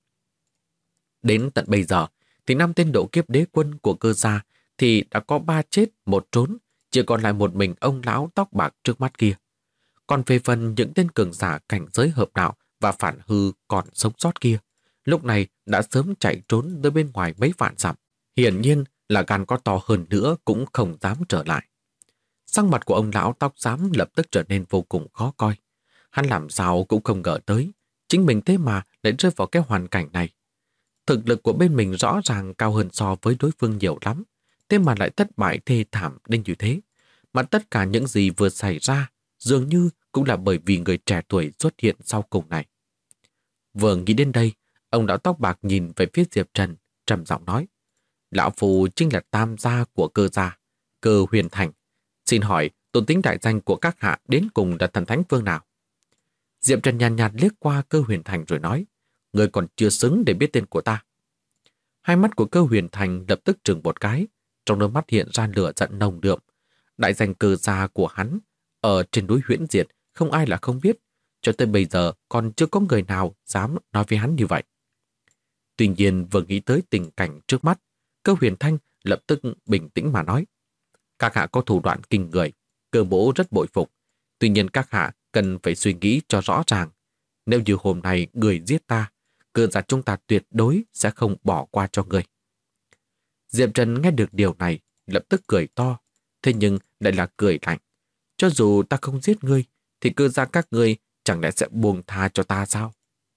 Đến tận bây giờ, thì 5 tên độ kiếp đế quân của Cơ gia thì đã có 3 chết, 1 trốn, chỉ còn lại một mình ông lão tóc bạc trước mắt kia. Còn về phần những tên cường giả cảnh giới hợp đạo và phản hư còn sống sót kia, lúc này đã sớm chạy trốn tới bên ngoài mấy vạn dặm. Hiển nhiên là gan có to hơn nữa cũng không dám trở lại. Sắc mặt của ông lão tóc xám lập tức trở nên vô cùng khó coi. Hắn làm sao cũng không ngờ tới, chính mình thế mà lại rơi vào cái hoàn cảnh này. Thực lực của bên mình rõ ràng cao hơn so với đối phương nhiều lắm, thế mà lại thất bại thê thảm đến như thế. Mà tất cả những gì vừa xảy ra dường như cũng là bởi vì người trẻ tuổi xuất hiện sau cùng này. Vừa nghĩ đến đây, ông lão tóc bạc nhìn về phía Diệp Trần, trầm giọng nói: Lão Phu chính là tam gia của Cơ gia, Cơ Huyền Thành. Xin hỏi tôn tính đại danh của các hạ đến cùng là thần thánh phương nào? Diệp Trần nhàn nhạt liếc qua Cơ Huyền Thành rồi nói: Người còn chưa xứng để biết tên của ta. Hai mắt của Cơ Huyền Thành lập tức trừng một cái, trong đôi mắt hiện ra lửa giận nồng đượm. Đại danh Cơ gia của hắn ở trên núi Huyễn Diệt không ai là không biết, cho tới bây giờ còn chưa có người nào dám nói với hắn như vậy. Tuy nhiên vừa nghĩ tới tình cảnh trước mắt, Cơ Huyền Thanh lập tức bình tĩnh mà nói: Các hạ có thủ đoạn kinh người, Cơ mỗ rất bội phục. Tuy nhiên các hạ cần phải suy nghĩ cho rõ ràng. Nếu như hôm nay người giết ta, Cơ gia chúng ta tuyệt đối sẽ không bỏ qua cho người. Diệp Trần nghe được điều này, lập tức cười to, thế nhưng lại là cười lạnh. Cho dù ta không giết ngươi, thì Cơ gia các ngươi chẳng lẽ sẽ buông tha cho ta sao?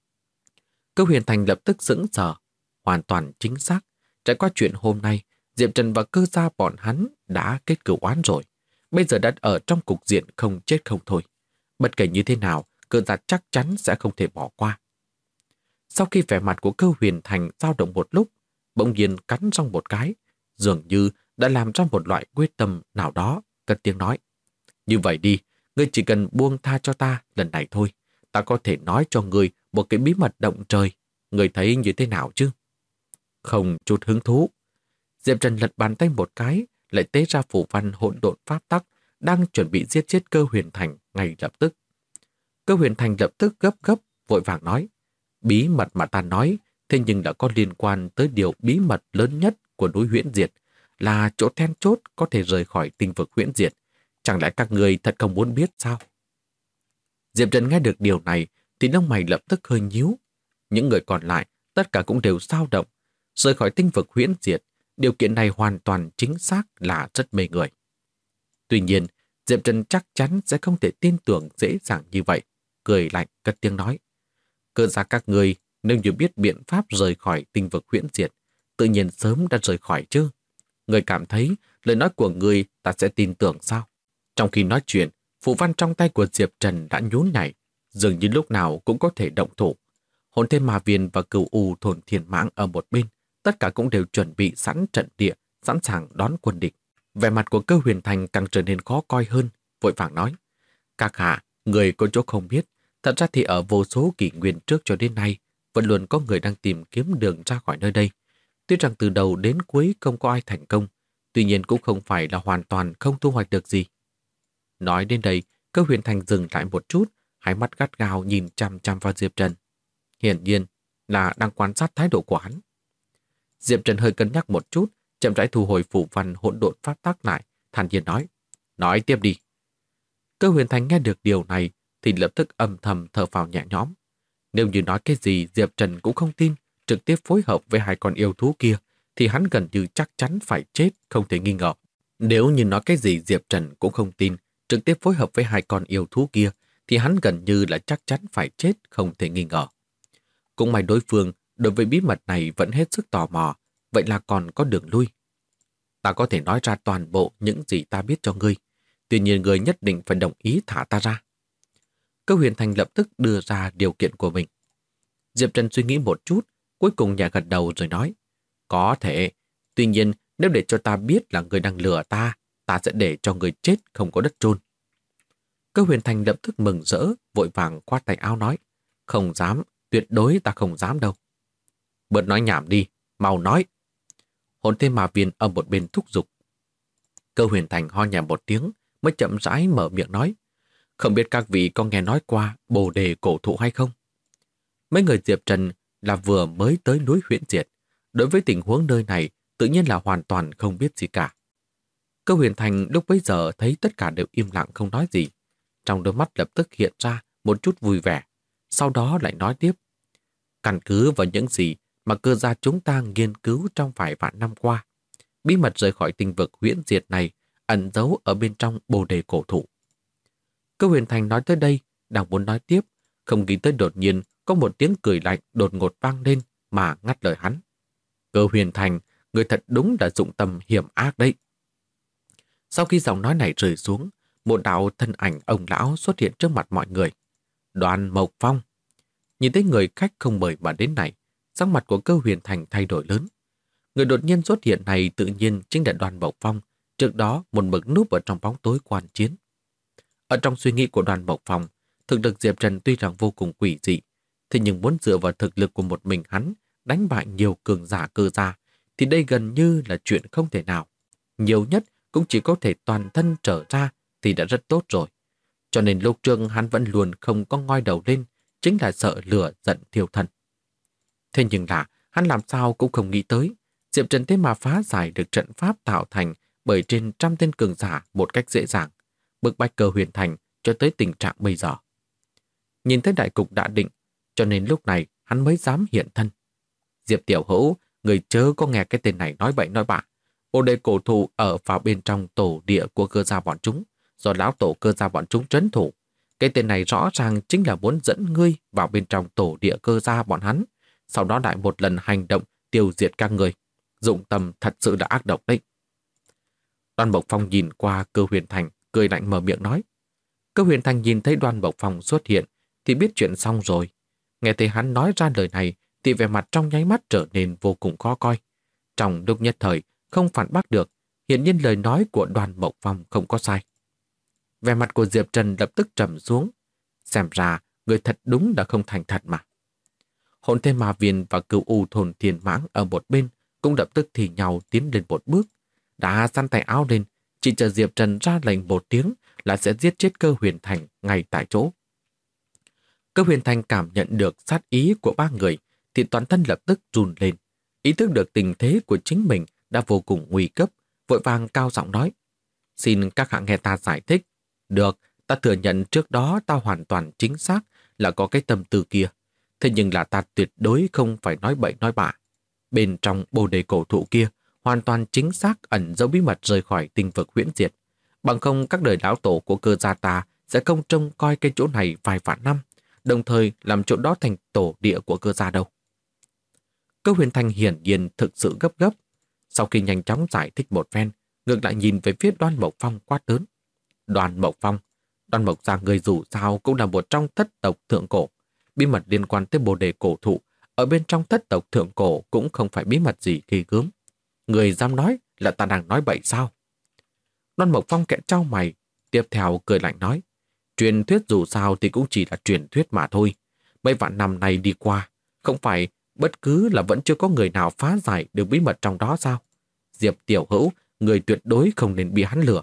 Cơ Huyền Thành lập tức sững sờ, hoàn toàn chính xác. Trải qua chuyện hôm nay, Diệp Trần và Cơ gia bọn hắn đã kết cửu oán rồi. Bây giờ đã ở trong cục diện không chết không thôi. Bất kể như thế nào, Cơ gia chắc chắn sẽ không thể bỏ qua. Sau khi vẻ mặt của Cơ Huyền Thành dao động một lúc, bỗng nhiên cắn răng một cái, dường như đã làm ra một loại quyết tâm nào đó, cất tiếng nói: Như vậy đi, ngươi chỉ cần buông tha cho ta lần này thôi. Ta có thể nói cho ngươi một cái bí mật động trời. Ngươi thấy như thế nào chứ? Không chút hứng thú. Diệp Trần lật bàn tay một cái, lại tế ra phù văn hỗn độn pháp tắc, đang chuẩn bị giết chết Cơ Huyền Thành ngay lập tức. Cơ Huyền Thành lập tức gấp vội vàng nói: Bí mật mà ta nói, thế nhưng đã có liên quan tới điều bí mật lớn nhất của núi Huyễn Diệt, là chỗ then chốt có thể rời khỏi tinh vực Huyễn Diệt. Chẳng lẽ các người thật không muốn biết sao? Diệp Trần nghe được điều này thì lông mày lập tức hơi nhíu. Những người còn lại tất cả cũng đều dao động. Rời khỏi tinh vực Huyễn Diệt, điều kiện này hoàn toàn chính xác là rất mê người. Tuy nhiên, Diệp Trần chắc chắn sẽ không thể tin tưởng dễ dàng như vậy, cười lạnh cất tiếng nói: Cơ gia các người nếu như biết biện pháp rời khỏi tinh vực Huyễn Diệt, tự nhiên sớm đã rời khỏi chứ. Người cảm thấy lời nói của người ta sẽ tin tưởng sao? Trong khi nói chuyện, phù văn trong tay của Diệp Trần đã nhún nhảy, dường như lúc nào cũng có thể động thủ. Hồn Thế Ma Viên và Cửu U thôn Thiên Mãng ở một bên tất cả cũng đều chuẩn bị sẵn trận địa, sẵn sàng đón quân địch. Vẻ mặt của Cơ Huyền Thành càng trở nên khó coi hơn, vội vàng nói: Các hạ, người có chỗ không biết, thật ra thì ở vô số kỷ nguyên trước cho đến nay, vẫn luôn có người đang tìm kiếm đường ra khỏi nơi đây. Tuy rằng từ đầu đến cuối không có ai thành công, tuy nhiên cũng không phải là hoàn toàn không thu hoạch được gì. Nói đến đây, Cơ Huyền Thành dừng lại một chút, hai mắt gắt gao nhìn chằm chằm vào Diệp Trần. Hiển nhiên là đang quan sát thái độ của hắn. Diệp Trần hơi cân nhắc một chút, chậm rãi thu hồi phù văn hỗn độn pháp tắc lại, thản nhiên nói: Nói tiếp đi. Cơ Huyền Thành nghe được điều này thì lập tức âm thầm thở phào nhẹ nhõm. Nếu như nói cái gì Diệp Trần cũng không tin, trực tiếp phối hợp với hai con yêu thú kia, thì hắn gần như chắc chắn phải chết, không thể nghi ngờ. Nếu như nói cái gì Diệp Trần cũng không tin, trực tiếp phối hợp với hai con yêu thú kia, thì hắn gần như là chắc chắn phải chết, không thể nghi ngờ. Cũng may đối phương đối với bí mật này vẫn hết sức tò mò, vậy là còn có đường lui. Ta có thể nói ra toàn bộ những gì ta biết cho ngươi, tuy nhiên ngươi nhất định phải đồng ý thả ta ra. Cơ Huyền Thành lập tức đưa ra điều kiện của mình. Diệp Trần suy nghĩ một chút, cuối cùng nhẹ gật đầu rồi nói: Có thể, tuy nhiên nếu để cho ta biết là ngươi đang lừa ta, ta sẽ để cho ngươi chết không có đất chôn. Cơ Huyền Thành lập tức mừng rỡ, vội vàng khoát tay áo nói: Không dám, tuyệt đối ta không dám đâu. Bớt nói nhảm đi, mau nói. Hồn Thế Ma Viên ở một bên thúc giục. Cơ Huyền Thành ho nhẹ một tiếng, mới chậm rãi mở miệng nói: Không biết các vị có nghe nói qua Bồ Đề cổ thụ hay không? Mấy người Diệp Trần là vừa mới tới núi Huyễn Diệt, đối với tình huống nơi này tự nhiên là hoàn toàn không biết gì cả. Cơ Huyền Thành lúc bấy giờ thấy tất cả đều im lặng không nói gì. Trong đôi mắt lập tức hiện ra một chút vui vẻ, sau đó lại nói tiếp: Căn cứ vào những gì mà cơ gia chúng ta nghiên cứu trong vài vạn năm qua, bí mật rời khỏi tinh vực Huyễn Diệt này ẩn giấu ở bên trong Bồ Đề cổ thụ. Cơ Huyền Thành nói tới đây, đang muốn nói tiếp, không nghĩ tới đột nhiên có một tiếng cười lạnh đột ngột vang lên mà ngắt lời hắn. Cơ Huyền Thành, người thật đúng là dụng tâm hiểm ác đấy. Sau khi giọng nói này rơi xuống, một đạo thân ảnh ông lão xuất hiện trước mặt mọi người. Đoàn Mộc Phong. Nhìn thấy người khách không mời mà đến này, sắc mặt của Cơ Huyền Thành thay đổi lớn. Người đột nhiên xuất hiện này tự nhiên chính là Đoàn Mộc Phong, trước đó một mực núp ở trong bóng tối quan chiến. Ở trong suy nghĩ của Đoàn Mộc Phong, thực lực Diệp Trần tuy rằng vô cùng quỷ dị, thế nhưng muốn dựa vào thực lực của một mình hắn đánh bại nhiều cường giả cơ gia thì đây gần như là chuyện không thể nào. Nhiều nhất cũng chỉ có thể toàn thân trở ra thì đã rất tốt rồi. Cho nên lúc trước hắn vẫn luôn không có ngoi đầu lên, chính là sợ lửa giận thiêu thân. Thế nhưng là hắn làm sao cũng không nghĩ tới, Diệp Trần thế mà phá giải được trận pháp tạo thành bởi trên trăm tên cường giả một cách dễ dàng, bức bách Cơ Huyền Thành cho tới tình trạng bây giờ. Nhìn thấy đại cục đã định, cho nên lúc này hắn mới dám hiện thân. Diệp Tiểu Hữu, người chớ có nghe cái tên này nói bậy nói bạ. Bồ Đề cổ thụ ở vào bên trong tổ địa của cơ gia bọn chúng, do lão tổ cơ gia bọn chúng trấn thủ. Cái tên này rõ ràng chính là muốn dẫn ngươi vào bên trong tổ địa cơ gia bọn hắn, sau đó lại một lần hành động tiêu diệt các người. Dụng tâm thật sự là ác độc đấy. Đoan Mộc Phong nhìn qua Cơ Huyền Thành, cười lạnh mở miệng nói. Cơ Huyền Thành nhìn thấy Đoan Mộc Phong xuất hiện thì biết chuyện xong rồi. Nghe thấy hắn nói ra lời này thì vẻ mặt trong nháy mắt trở nên vô cùng khó coi. Trong lúc nhất thời không phản bác được, hiển nhiên lời nói của Đoan Mộc Phong không có sai. Vẻ mặt của Diệp Trần lập tức trầm xuống. Xem ra người thật đúng là không thành thật mà. Hồn Thế Ma Viên và Cửu U Thôn Thiên Mãng ở một bên cũng lập tức thì nhau tiến lên một bước, đã giăng tay áo lên, chỉ chờ Diệp Trần ra lệnh một tiếng là sẽ giết chết Cơ Huyền Thành ngay tại chỗ. Cơ Huyền Thành cảm nhận được sát ý của ba người thì toàn thân lập tức run lên, ý thức được tình thế của chính mình đã vô cùng nguy cấp, vội vàng cao giọng nói: Xin các hạ nghe ta giải thích. Được, ta thừa nhận trước đó ta hoàn toàn chính xác là có cái tâm tư kia, thế nhưng là ta tuyệt đối không phải nói bậy nói bạ. Bên trong Bồ Đề cổ thụ kia hoàn toàn chính xác ẩn dấu bí mật rời khỏi tinh vực Huyễn Diệt. Bằng không các đời lão tổ của cơ gia ta sẽ không trông coi cái chỗ này vài vạn năm, đồng thời làm chỗ đó thành tổ địa của cơ gia đâu. Cơ Huyền Thành hiển nhiên thực sự gấp gấp. Sau khi nhanh chóng giải thích một phen, ngược lại nhìn về phía Đoan Mộc Phong quát lớn. Đoan Mộc Phong, Đoan Mộc gia người dù sao cũng là một trong thất tộc thượng cổ. Bí mật liên quan tới Bồ Đề cổ thụ ở bên trong thất tộc thượng cổ cũng không phải bí mật gì ghê gớm. Người dám nói là ta đang nói bậy sao? Đoan Mộc Phong kẽ chau mày, tiếp theo cười lạnh nói, truyền thuyết dù sao thì cũng chỉ là truyền thuyết mà thôi. Mấy vạn năm này đi qua, không phải bất cứ là vẫn chưa có người nào phá giải được bí mật trong đó sao? Diệp tiểu hữu, người tuyệt đối không nên bị hắn lừa.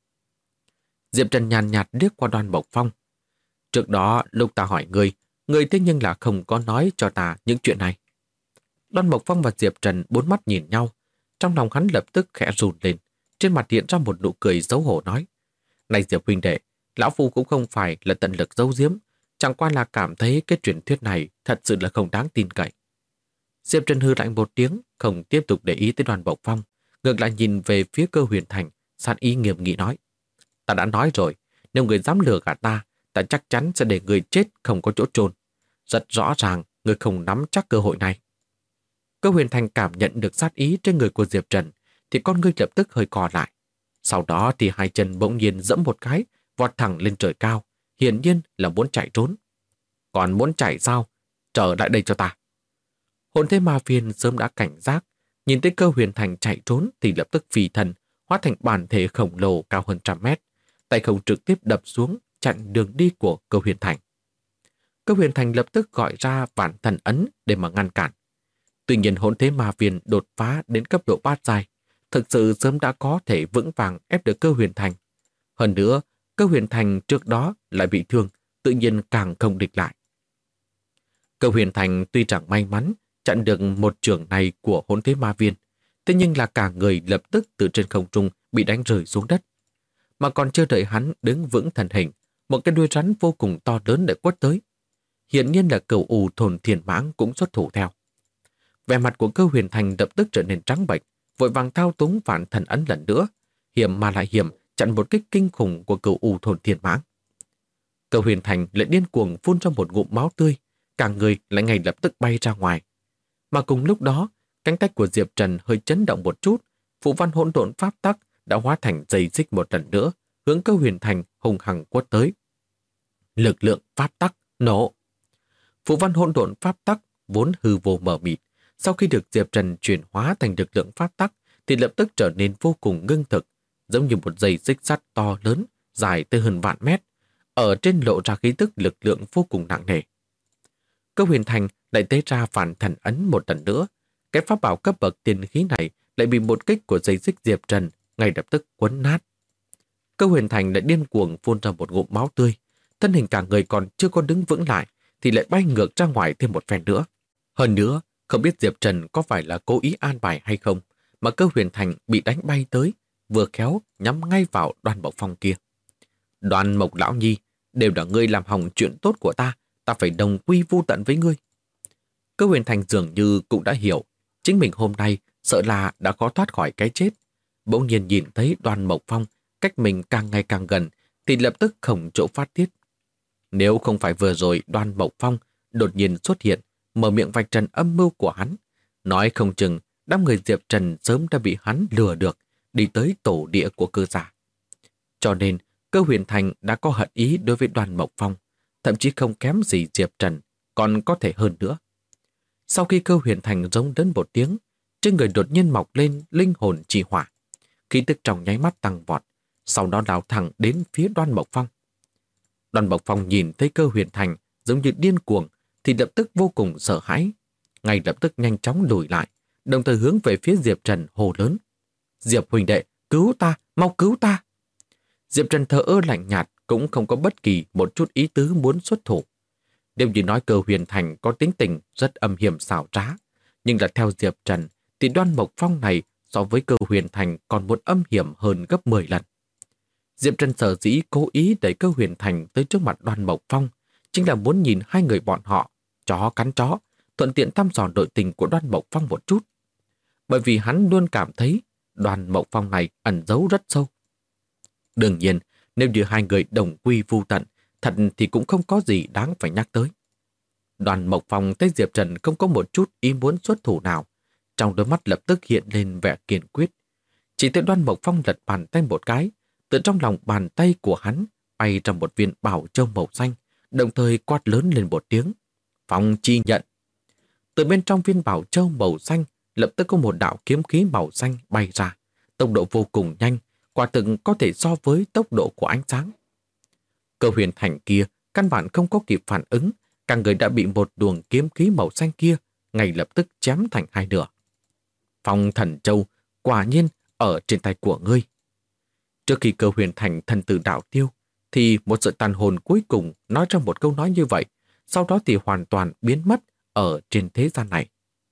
Diệp Trần nhàn nhạt liếc qua Đoan Mộc Phong. Trước đó, lúc ta hỏi người thế nhưng là không có nói cho ta những chuyện này. Đoan Mộc Phong và Diệp Trần bốn mắt nhìn nhau. Trong lòng hắn lập tức khẽ run lên. Trên mặt hiện ra một nụ cười xấu hổ nói. Này Diệp huynh đệ, lão phu cũng không phải là tận lực giấu giếm. Chẳng qua là cảm thấy cái truyền thuyết này thật sự là không đáng tin cậy. Diệp Trần hư lạnh một tiếng, không tiếp tục để ý tới Đoan Mộc Phong. Ngược lại nhìn về phía Cơ Huyền Thành, sát ý nghiêm nghị nói. Ta đã nói rồi, nếu người dám lừa gạt ta, ta chắc chắn sẽ để người chết không có chỗ chôn. Rất rõ ràng, người không nắm chắc cơ hội này. Cơ Huyền Thành cảm nhận được sát ý trên người của Diệp Trần, thì con ngươi lập tức hơi co lại. Sau đó thì hai chân bỗng nhiên giẫm một cái, vọt thẳng lên trời cao, hiển nhiên là muốn chạy trốn. Còn muốn chạy sao? Trở lại đây cho ta. Hồn thế ma viên sớm đã cảnh giác, nhìn thấy Cơ Huyền Thành chạy trốn thì lập tức phi thân, hóa thành bản thể khổng lồ cao hơn 100 mét, tay không trực tiếp đập xuống chặn đường đi của Cơ Huyền Thành. Cơ Huyền Thành lập tức gọi ra Vạn Thần Ấn để mà ngăn cản. Tuy nhiên hồn thế ma viên đột phá đến cấp độ bát giai, thực sự sớm đã có thể vững vàng ép được Cơ Huyền Thành. Hơn nữa, Cơ Huyền Thành trước đó lại bị thương, tự nhiên càng không địch lại. Cơ Huyền Thành tuy chẳng may mắn chặn được một chưởng này của hồn thế ma viên, thế nhưng là cả người lập tức từ trên không trung bị đánh rơi xuống đất. Mà còn chưa đợi hắn đứng vững thần hình, một cái đuôi rắn vô cùng to lớn đã quất tới. Hiển nhiên là Cửu U Thôn Thiên Mãng cũng xuất thủ theo. Vẻ mặt của Cơ Huyền Thành lập tức trở nên trắng bệch, vội vàng thao túng Vạn Thần Ấn lần nữa, hiểm mà lại hiểm, chặn một kích kinh khủng của Cửu U Thôn Thiên Mãng. Cơ Huyền Thành lại điên cuồng phun ra một ngụm máu tươi, cả người lại ngay lập tức bay ra ngoài. Mà cùng lúc đó, cánh tay của Diệp Trần hơi chấn động một chút, phù văn hỗn độn pháp tắc đã hóa thành dây xích một lần nữa, hướng Cơ Huyền Thành hùng hằng quất tới. Lực lượng pháp tắc nổ. Phù văn hỗn độn pháp tắc vốn hư vô mờ mịt, sau khi được Diệp Trần chuyển hóa thành lực lượng pháp tắc thì lập tức trở nên vô cùng ngưng thực, giống như một dây xích sắt to lớn, dài tới hơn vạn mét, ở trên lộ ra khí tức lực lượng vô cùng nặng nề. Cơ Huyền Thành lại tế ra Vạn Thần Ấn một lần nữa, cái pháp bảo cấp bậc tiên khí này lại bị một kích của dây xích Diệp Trần ngay lập tức quấn nát. Cơ Huyền Thành lại điên cuồng phun ra một ngụm máu tươi, thân hình cả người còn chưa có đứng vững lại thì lại bay ngược ra ngoài thêm một phen nữa. Hơn nữa, không biết Diệp Trần có phải là cố ý an bài hay không, mà Cơ Huyền Thành bị đánh bay tới, vừa khéo nhắm ngay vào Đoan Mộc Phong kia. Đoan Mộc lão nhi, đều là ngươi làm hỏng chuyện tốt của ta, ta phải đồng quy vu tận với ngươi. Cơ Huyền Thành dường như cũng đã hiểu, chính mình hôm nay sợ là đã khó thoát khỏi cái chết. Bỗng nhiên nhìn thấy Đoan Mộc Phong cách mình càng ngày càng gần, thì lập tức không chỗ phát tiết. Nếu không phải vừa rồi Đoan Mộc Phong đột nhiên xuất hiện, mở miệng vạch trần âm mưu của hắn, nói không chừng đám người Diệp Trần sớm đã bị hắn lừa được, đi tới tổ địa của Cơ gia. Cho nên, Cơ Huyền Thành đã có hận ý đối với Đoan Mộc Phong, thậm chí không kém gì Diệp Trần, còn có thể hơn nữa. Sau khi Cơ Huyền Thành giống đến một tiếng, trên người đột nhiên mọc lên linh hồn chi hỏa, khí tức trong nháy mắt tăng vọt, sau đó lao thẳng đến phía Đoan Mộc Phong. Đoan Mộc Phong nhìn thấy Cơ Huyền Thành giống như điên cuồng, thì lập tức vô cùng sợ hãi, ngay lập tức nhanh chóng lùi lại, đồng thời hướng về phía Diệp Trần hô lớn. Diệp huynh đệ, cứu ta, mau cứu ta! Diệp Trần thờ ơ lạnh nhạt, cũng không có bất kỳ một chút ý tứ muốn xuất thủ. Nếu như nói Cơ Huyền Thành có tính tình rất âm hiểm xảo trá, nhưng là theo Diệp Trần thì Đoan Mộc Phong này so với Cơ Huyền Thành còn muốn âm hiểm hơn gấp 10 lần. Diệp Trần sở dĩ cố ý đẩy Cơ Huyền Thành tới trước mặt Đoan Mộc Phong, chính là muốn nhìn hai người bọn họ chó cắn chó, thuận tiện thăm dò nội tình của Đoan Mộc Phong một chút. Bởi vì hắn luôn cảm thấy Đoan Mộc Phong này ẩn giấu rất sâu. Đương nhiên, nếu như hai người đồng quy vu tận, thật thì cũng không có gì đáng phải nhắc tới. Đoan Mộc Phong thấy Diệp Trần không có một chút ý muốn xuất thủ nào, trong đôi mắt lập tức hiện lên vẻ kiên quyết. Chỉ thấy Đoan Mộc Phong lật bàn tay một cái, từ trong lòng bàn tay của hắn bay ra một viên bảo châu màu xanh, đồng thời quát lớn lên một tiếng. Phong chi nhận. Từ bên trong viên bảo châu màu xanh lập tức có một đạo kiếm khí màu xanh bay ra, tốc độ vô cùng nhanh, quả thực có thể so với tốc độ của ánh sáng. Cơ huyền thành kia căn bản không có kịp phản ứng, cả người đã bị một luồng kiếm khí màu xanh kia ngay lập tức chém thành hai nửa. Phong Thần Châu quả nhiên ở trên tay của ngươi. Trước khi Cơ huyền thành thần tử đạo tiêu, thì một sợi tàn hồn cuối cùng nói ra một câu nói như vậy, sau đó thì hoàn toàn biến mất ở trên thế gian này.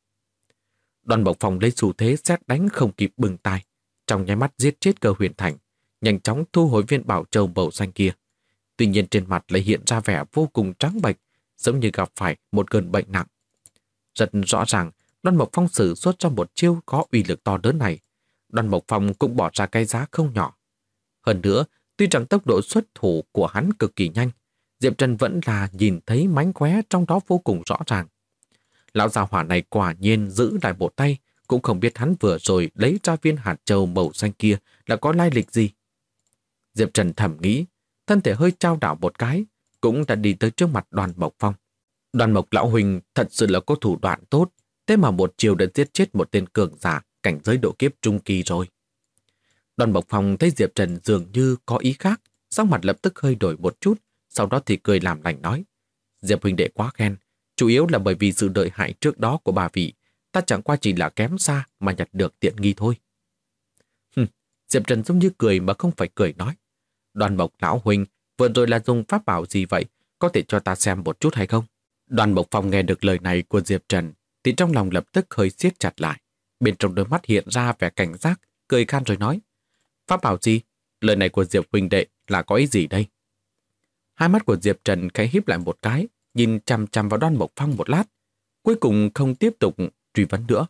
Đoàn Mộc Phong lấy xu thế sét đánh không kịp bừng tai, trong nháy mắt giết chết Cơ huyền thành, nhanh chóng thu hồi viên bảo châu màu xanh kia. Tuy nhiên trên mặt lại hiện ra vẻ vô cùng trắng bệch, giống như gặp phải một cơn bệnh nặng. Rất rõ ràng, Đoàn Mộc Phong sử xuất ra một chiêu có uy lực to lớn này. Đoàn Mộc Phong cũng bỏ ra cái giá không nhỏ. Hơn nữa, tuy rằng tốc độ xuất thủ của hắn cực kỳ nhanh, Diệp Trần vẫn là nhìn thấy mánh khóe trong đó vô cùng rõ ràng. Lão già hỏa này quả nhiên giữ lại một tay, cũng không biết hắn vừa rồi lấy ra viên hạt châu màu xanh kia là có lai lịch gì. Diệp Trần thầm nghĩ, thân thể hơi trao đảo một cái, cũng đã đi tới trước mặt Đoàn Mộc Phong. Đoàn Mộc lão huynh thật sự là có thủ đoạn tốt, thế mà một chiều đã giết chết một tên cường giả cảnh giới độ kiếp trung kỳ rồi. Đoàn Mộc Phong thấy Diệp Trần dường như có ý khác, sắc mặt lập tức hơi đổi một chút, sau đó thì cười làm lành nói: Diệp huynh đệ quá khen, chủ yếu là bởi vì sự đợi hại trước đó của bà vị, ta chẳng qua chỉ là kém xa mà nhặt được tiện nghi thôi. Diệp Trần giống như cười mà không phải cười nói: Đoàn Mộc lão huynh vừa rồi là dùng pháp bảo gì vậy, có thể cho ta xem một chút hay không? Đoàn Mộc Phong nghe được lời này của Diệp Trần thì trong lòng lập tức hơi siết chặt lại, bên trong đôi mắt hiện ra vẻ cảnh giác, cười khan rồi nói: Pháp bảo gì? Lời này của Diệp huynh đệ là có ý gì đây? Hai mắt của Diệp Trần khẽ híp lại một cái, nhìn chằm chằm vào Đoàn Mộc Phong một lát, cuối cùng không tiếp tục truy vấn nữa.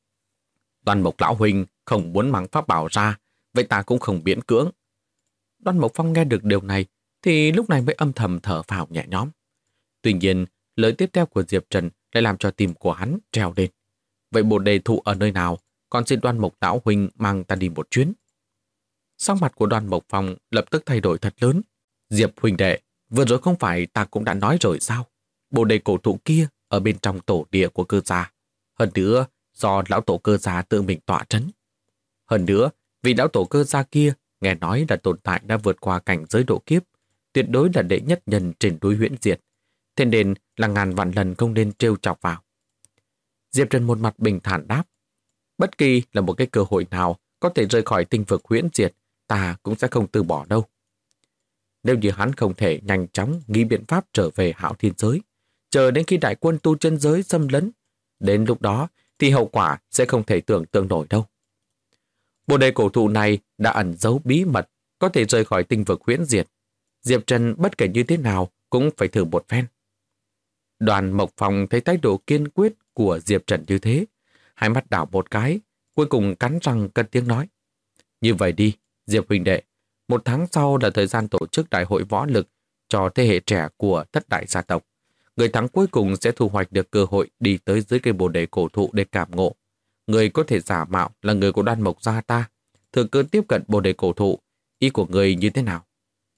Đoàn Mộc lão huynh không muốn mang pháp bảo ra, vậy ta cũng không miễn cưỡng. Đoàn Mộc Phong nghe được điều này thì lúc này mới âm thầm thở phào nhẹ nhõm. Tuy nhiên, lời tiếp theo của Diệp Trần lại làm cho tim của hắn treo lên. Vậy bồ đề thụ ở nơi nào? Còn xin Đoàn Mộc lão huynh mang ta đi một chuyến. Sắc mặt của Đoàn Mộc Phong lập tức thay đổi thật lớn. Diệp huynh đệ, vừa rồi không phải ta cũng đã nói rồi sao? Bồ đề cổ thụ kia ở bên trong tổ địa của Cơ gia. Hơn nữa, do lão tổ Cơ gia tự mình tọa trấn. Hơn nữa, vì lão tổ Cơ gia kia nghe nói là tồn tại đã vượt qua cảnh giới độ kiếp, tuyệt đối là đệ nhất nhân trên núi Huyễn Diệt. Thế nên là ngàn vạn lần không nên trêu chọc vào. Diệp Trần một mặt bình thản đáp: Bất kỳ là một cái cơ hội nào có thể rời khỏi tinh vực Huyễn Diệt, ta cũng sẽ không từ bỏ đâu. Nếu như hắn không thể nhanh chóng nghĩ biện pháp trở về Hạo Thiên giới, chờ đến khi đại quân tu chân giới xâm lấn, đến lúc đó thì hậu quả sẽ không thể tưởng tượng nổi đâu. Bồ đề cổ thụ này đã ẩn giấu bí mật, có thể rời khỏi tinh vực Huyễn Diệt. Diệp Trần bất kể như thế nào cũng phải thử một phen. Đoàn Mộc Phong thấy thái độ kiên quyết của Diệp Trần như thế, hai mắt đảo một cái, cuối cùng cắn răng cất tiếng nói: Như vậy đi, Diệp huynh đệ, 1 tháng sau là thời gian tổ chức đại hội võ lực cho thế hệ trẻ của thất đại gia tộc. Người thắng cuối cùng sẽ thu hoạch được cơ hội đi tới dưới cây bồ đề cổ thụ để cảm ngộ. Người có thể giả mạo là người của Đoan Mộc gia ta, thừa cơ tiếp cận bồ đề cổ thụ. Ý của người như thế nào?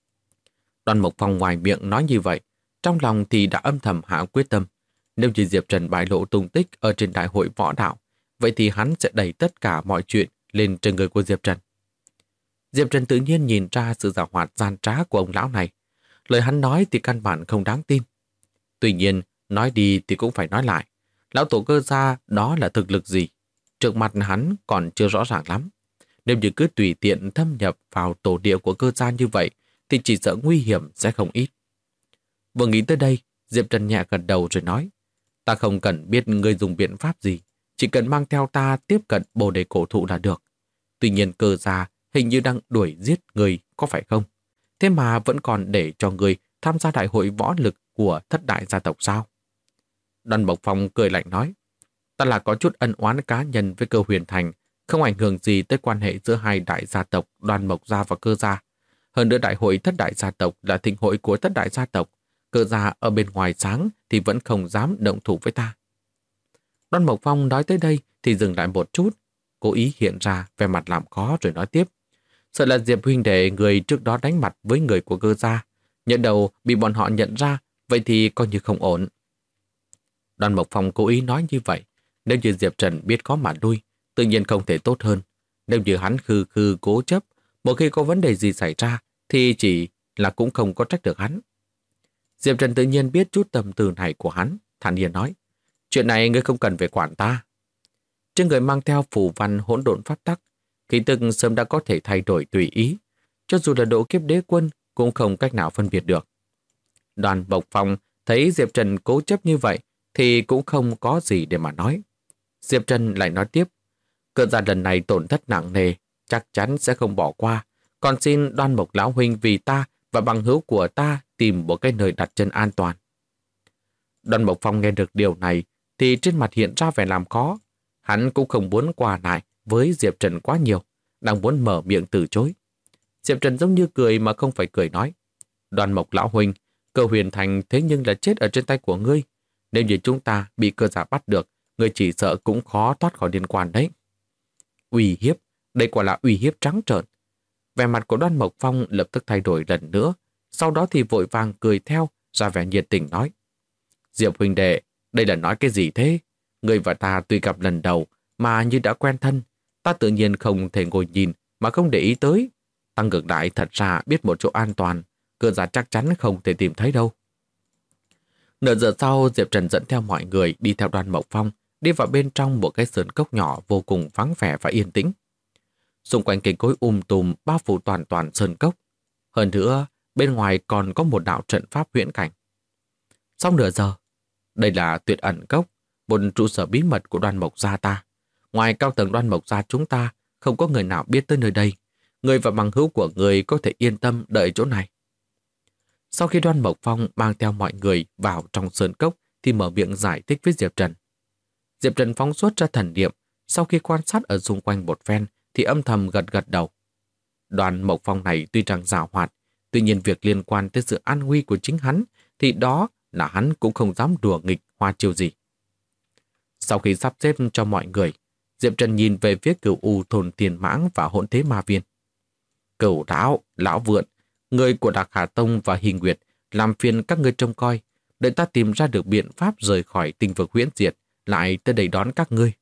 Đoan Mộc Phong ngoài miệng nói như vậy, trong lòng thì đã âm thầm hạ quyết tâm. Nếu như Diệp Trần bại lộ tung tích ở trên đại hội võ đạo, vậy thì hắn sẽ đẩy tất cả mọi chuyện lên trên người của Diệp Trần. Diệp Trần tự nhiên nhìn ra sự giảo hoạt gian trá của ông lão này. Lời hắn nói thì căn bản không đáng tin. Tuy nhiên, nói đi thì cũng phải nói lại. Lão tổ Cơ gia đó là thực lực gì? Trước mặt hắn còn chưa rõ ràng lắm. Nếu như cứ tùy tiện thâm nhập vào tổ địa của Cơ gia như vậy, thì chỉ sợ nguy hiểm sẽ không ít. Vừa nghĩ tới đây, Diệp Trần nhẹ gật đầu rồi nói: Ta không cần biết ngươi dùng biện pháp gì, chỉ cần mang theo ta tiếp cận bồ đề cổ thụ là được. Tuy nhiên Cơ gia hình như đang đuổi giết người, có phải không? Thế mà vẫn còn để cho người tham gia đại hội võ lực của thất đại gia tộc sao? Đoan Mộc Phong cười lạnh nói: Ta là có chút ân oán cá nhân với Cơ Huyền Thành, không ảnh hưởng gì tới quan hệ giữa hai đại gia tộc Đoan Mộc gia và Cơ gia. Hơn nữa đại hội thất đại gia tộc là thịnh hội của thất đại gia tộc, Cơ gia ở bên ngoài sáng thì vẫn không dám động thủ với ta. Đoan Mộc Phong nói tới đây thì dừng lại một chút, cố ý hiện ra vẻ mặt làm khó rồi nói tiếp: Sợ là Diệp huynh đệ người trước đó đánh mặt với người của Cơ gia, nhận đầu bị bọn họ nhận ra, vậy thì coi như không ổn. Đoàn Mộc Phong cố ý nói như vậy. Nếu như Diệp Trần biết có mà lui, tự nhiên không thể tốt hơn. Nếu như hắn khư khư cố chấp, một khi có vấn đề gì xảy ra, thì chỉ là cũng không có trách được hắn. Diệp Trần tự nhiên biết chút tâm tư này của hắn, thản nhiên nói, chuyện này ngươi không cần phải quản ta. Trên người mang theo phù văn hỗn độn pháp tắc, khí tức sớm đã có thể thay đổi tùy ý, cho dù là độ kiếp đế quân cũng không cách nào phân biệt được. Đoàn Mộc Phong thấy Diệp Trần cố chấp như vậy thì cũng không có gì để mà nói. Diệp Trần lại nói tiếp, cơn gia lần này tổn thất nặng nề, chắc chắn sẽ không bỏ qua, còn xin Đoan Mộc lão huynh vì ta và bằng hữu của ta tìm một cái nơi đặt chân an toàn. Đoan Mộc Phong nghe được điều này thì trên mặt hiện ra vẻ làm khó. Hắn cũng không muốn qua lại với Diệp Trần quá nhiều, đang muốn mở miệng từ chối. Diệp Trần giống như cười mà không phải cười nói, Đoan Mộc lão huynh, Cơ Huyền Thành thế nhưng là chết ở trên tay của ngươi. Nếu như chúng ta bị cơ giả bắt được, ngươi chỉ sợ cũng khó thoát khỏi liên quan đấy. Uy hiếp, đây quả là uy hiếp trắng trợn. Vẻ mặt của Đoan Mộc Phong lập tức thay đổi lần nữa, sau đó thì vội vàng cười theo, ra vẻ nhiệt tình nói. Diệp huynh đệ, đây là nói cái gì thế? Ngươi và ta tuy gặp lần đầu, mà như đã quen thân, ta tự nhiên không thể ngồi nhìn mà không để ý tới. Ta ngược lại thật ra biết một chỗ an toàn, cơ giả chắc chắn không thể tìm thấy đâu. Nửa giờ sau, Diệp Trần dẫn theo mọi người đi theo Đoan Mộc Phong, đi vào bên trong một cái sườn cốc nhỏ vô cùng vắng vẻ và yên tĩnh. Xung quanh cây cối tùm bao phủ toàn toàn sơn cốc. Hơn nữa, bên ngoài còn có một đạo trận pháp huyễn cảnh. Sau nửa giờ, đây là Tuyệt Ẩn Cốc, một trụ sở bí mật của Đoan Mộc gia ta. Ngoài cao tầng Đoan Mộc gia chúng ta, không có người nào biết tới nơi đây. Người và bằng hữu của người có thể yên tâm đợi chỗ này. Sau khi Đoan Mộc Phong mang theo mọi người vào trong sơn cốc thì mở miệng giải thích với Diệp Trần. Diệp Trần phóng xuất ra thần niệm, sau khi quan sát ở xung quanh một phen thì âm thầm gật gật đầu. Đoan Mộc Phong này tuy rằng giàu hoạt, tuy nhiên việc liên quan tới sự an nguy của chính hắn thì đó là hắn cũng không dám đùa nghịch hoa chiêu gì. Sau khi sắp xếp cho mọi người, Diệp Trần nhìn về phía Cửu U thôn Tiền Mãng và Hỗn Thế Ma Viên. Cửu Lão, Lão Vượn, người của Đạc Hà Tông và Hình Nguyệt làm phiền các ngươi trông coi, để ta tìm ra được biện pháp rời khỏi tinh vực huyễn diệt, lại tới đây đón các ngươi.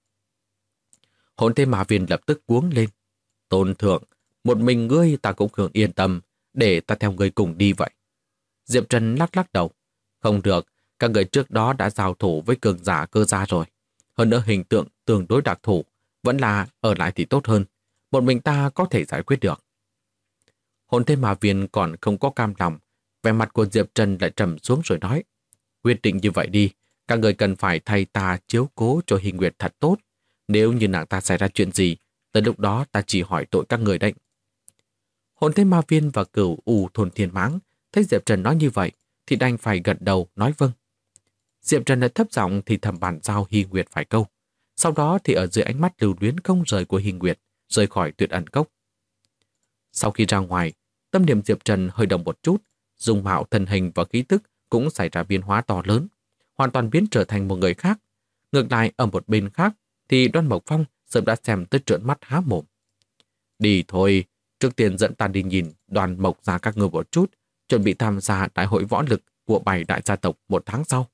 Hỗn Thế Ma Viên lập tức cuống lên. Tôn thượng, một mình ngươi ta cũng không yên tâm, để ta theo ngươi cùng đi vậy. Diệp Trần lắc lắc đầu. Không được, các người trước đó đã giao thủ với cường giả cơ gia rồi. Hơn nữa hình tượng tương đối đặc thù, vẫn là ở lại thì tốt hơn. Một mình ta có thể giải quyết được. Hỗn Thế Ma Viên còn không có cam lòng, vẻ mặt của Diệp Trần lại trầm xuống rồi nói. Quyết định như vậy đi, các người cần phải thay ta chiếu cố cho Hình Nguyệt thật tốt. Nếu như nàng ta xảy ra chuyện gì, tới lúc đó ta chỉ hỏi tội các người đấy. Hỗn Thế Ma Viên và Cửu U thôn Thiên Mãng thấy Diệp Trần nói như vậy thì đành phải gật đầu nói vâng. Diệp Trần lại thấp giọng thì thầm bàn giao Hy Nguyệt phải câu. Sau đó thì ở dưới ánh mắt lưu luyến không rời của Hy Nguyệt, rời khỏi Tuyệt Ẩn Cốc. Sau khi ra ngoài, tâm niệm Diệp Trần hơi động một chút, dung mạo thân hình và khí tức cũng xảy ra biến hóa to lớn, hoàn toàn biến trở thành một người khác. Ngược lại ở một bên khác thì Đoan Mộc Phong sớm đã xem tới trợn mắt há mồm. Đi thôi, trước tiên dẫn ta đi nhìn Đoan Mộc gia các ngươi một chút, chuẩn bị tham gia đại hội võ lực của 7 đại gia tộc một tháng sau.